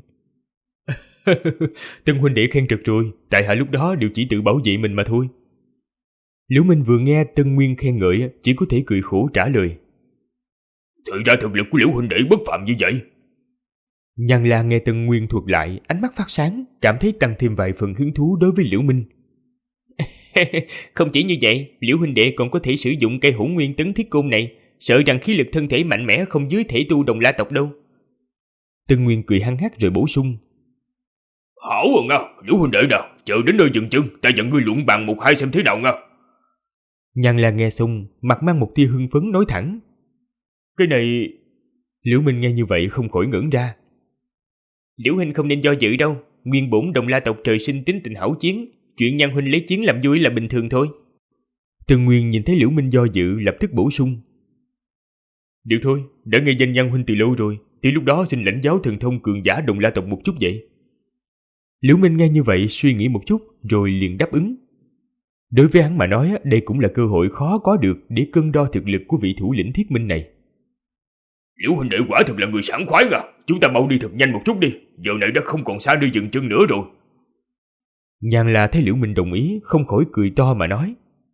Tân huynh đệ khen trực rồi, tại hạ lúc đó đều chỉ tự bảo vệ mình mà thôi. Liễu Minh vừa nghe Tân Nguyên khen ngợi, chỉ có thể cười khổ trả lời. Thì ra thực lực của Liễu huynh đệ bất phàm như vậy. Nhan La nghe Tân Nguyên thuật lại, ánh mắt phát sáng, cảm thấy tăng thêm vài phần hứng thú đối với Liễu Minh. Không chỉ như vậy, Liễu huynh đệ còn có thể sử dụng cây Hỗn Nguyên Tấn Thiết Côn này, sợ rằng khí lực thân thể mạnh mẽ không dưới thể tu Đồng La tộc đâu. Tân Nguyên cười hăng hắc rồi bổ sung. Hảo rồi nha, Liễu huynh đệ nào, chờ đến nơi dừng chân, ta dẫn ngươi luận bàn một hai xem thế nào nha. Nhan La nghe xong, mặt mang một tia hưng phấn nói thẳng. Cái này... Liễu Minh nghe như vậy không khỏi ngẩn ra. Liễu huynh không nên do dự đâu, nguyên bổn Đồng La tộc trời sinh tính tình hảo chiến, chuyện Nhan huynh lấy chiến làm vui là bình thường thôi. Tân Nguyên nhìn thấy Liễu Minh do dự, lập tức bổ sung. Được thôi, đã nghe danh Nhan huynh từ lâu rồi, thì lúc đó xin lãnh giáo thần thông cường giả Đồng La tộc một chút vậy. Liễu Minh nghe như vậy suy nghĩ một chút rồi liền đáp ứng. Đối với hắn mà nói, đây cũng là cơ hội khó có được để cân đo thực lực của vị thủ lĩnh Thiết Minh này. Liễu huynh đệ quả thật là người sảng khoái à, chúng ta mau đi thật nhanh một chút đi, giờ này đã không còn xa nơi dừng chân nữa rồi. Nhan La thấy Liễu Minh đồng ý, không khỏi cười to mà nói.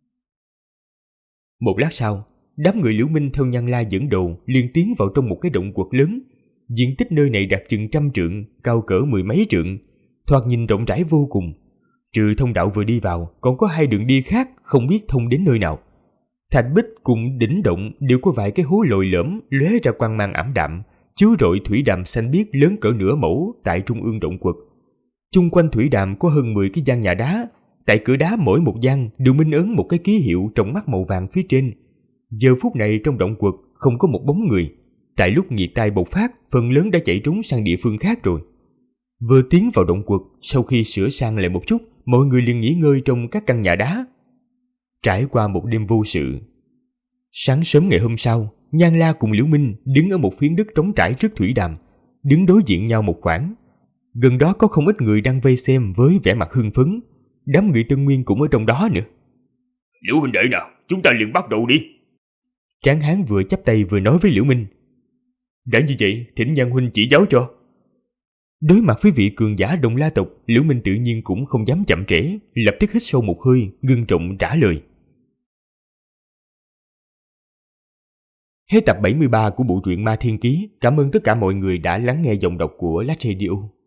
Một lát sau, đám người Liễu Minh theo Nhan La dẫn đầu liền tiến vào trong một cái động quật lớn. Diện tích nơi này đạt chừng 100 trượng, cao cỡ 10 mấy trượng, thoạt nhìn rộng rãi vô cùng. Trừ thông đạo vừa đi vào, còn có 2 đường đi khác không biết thông đến nơi nào. Thạch bích cùng đỉnh động đều có vài cái hố lồi lõm lóe ra quang mang ảm đạm, chiếu rọi thủy đàm xanh biếc lớn cỡ nửa mẫu tại trung ương động quật. Chung quanh thủy đàm có hơn 10 cái gian nhà đá, tại cửa đá mỗi một gian đều minh ấn một cái ký hiệu trong mắt màu vàng phía trên. Giờ phút này trong động quật không có một bóng người, tại lúc nhiệt tai bộc phát, phần lớn đã chạy trốn sang địa phương khác rồi. Vừa tiến vào động quật, sau khi sửa sang lại một chút, mọi người liền nghỉ ngơi trong các căn nhà đá. Trải qua một đêm vô sự, sáng sớm ngày hôm sau, Nhan La cùng Liễu Minh đứng ở một phiến đất trống trải trước thủy đàm, đứng đối diện nhau một khoảng. Gần đó có không ít người đang vây xem với vẻ mặt hưng phấn, đám người Tân Nguyên cũng ở trong đó nữa. Liễu huynh đệ nào, chúng ta liền bắt đầu đi. Tráng hán vừa chắp tay vừa nói với Liễu Minh. Đã như vậy, thỉnh Nhan huynh chỉ giáo cho. Đối mặt với vị cường giả Đồng La tộc, Liễu Minh tự nhiên cũng không dám chậm trễ, lập tức hít sâu một hơi, ngưng trọng trả lời. Hết tập 73 của bộ truyện Ma Thiên Ký. Cảm ơn tất cả mọi người đã lắng nghe giọng đọc của Lát Radio.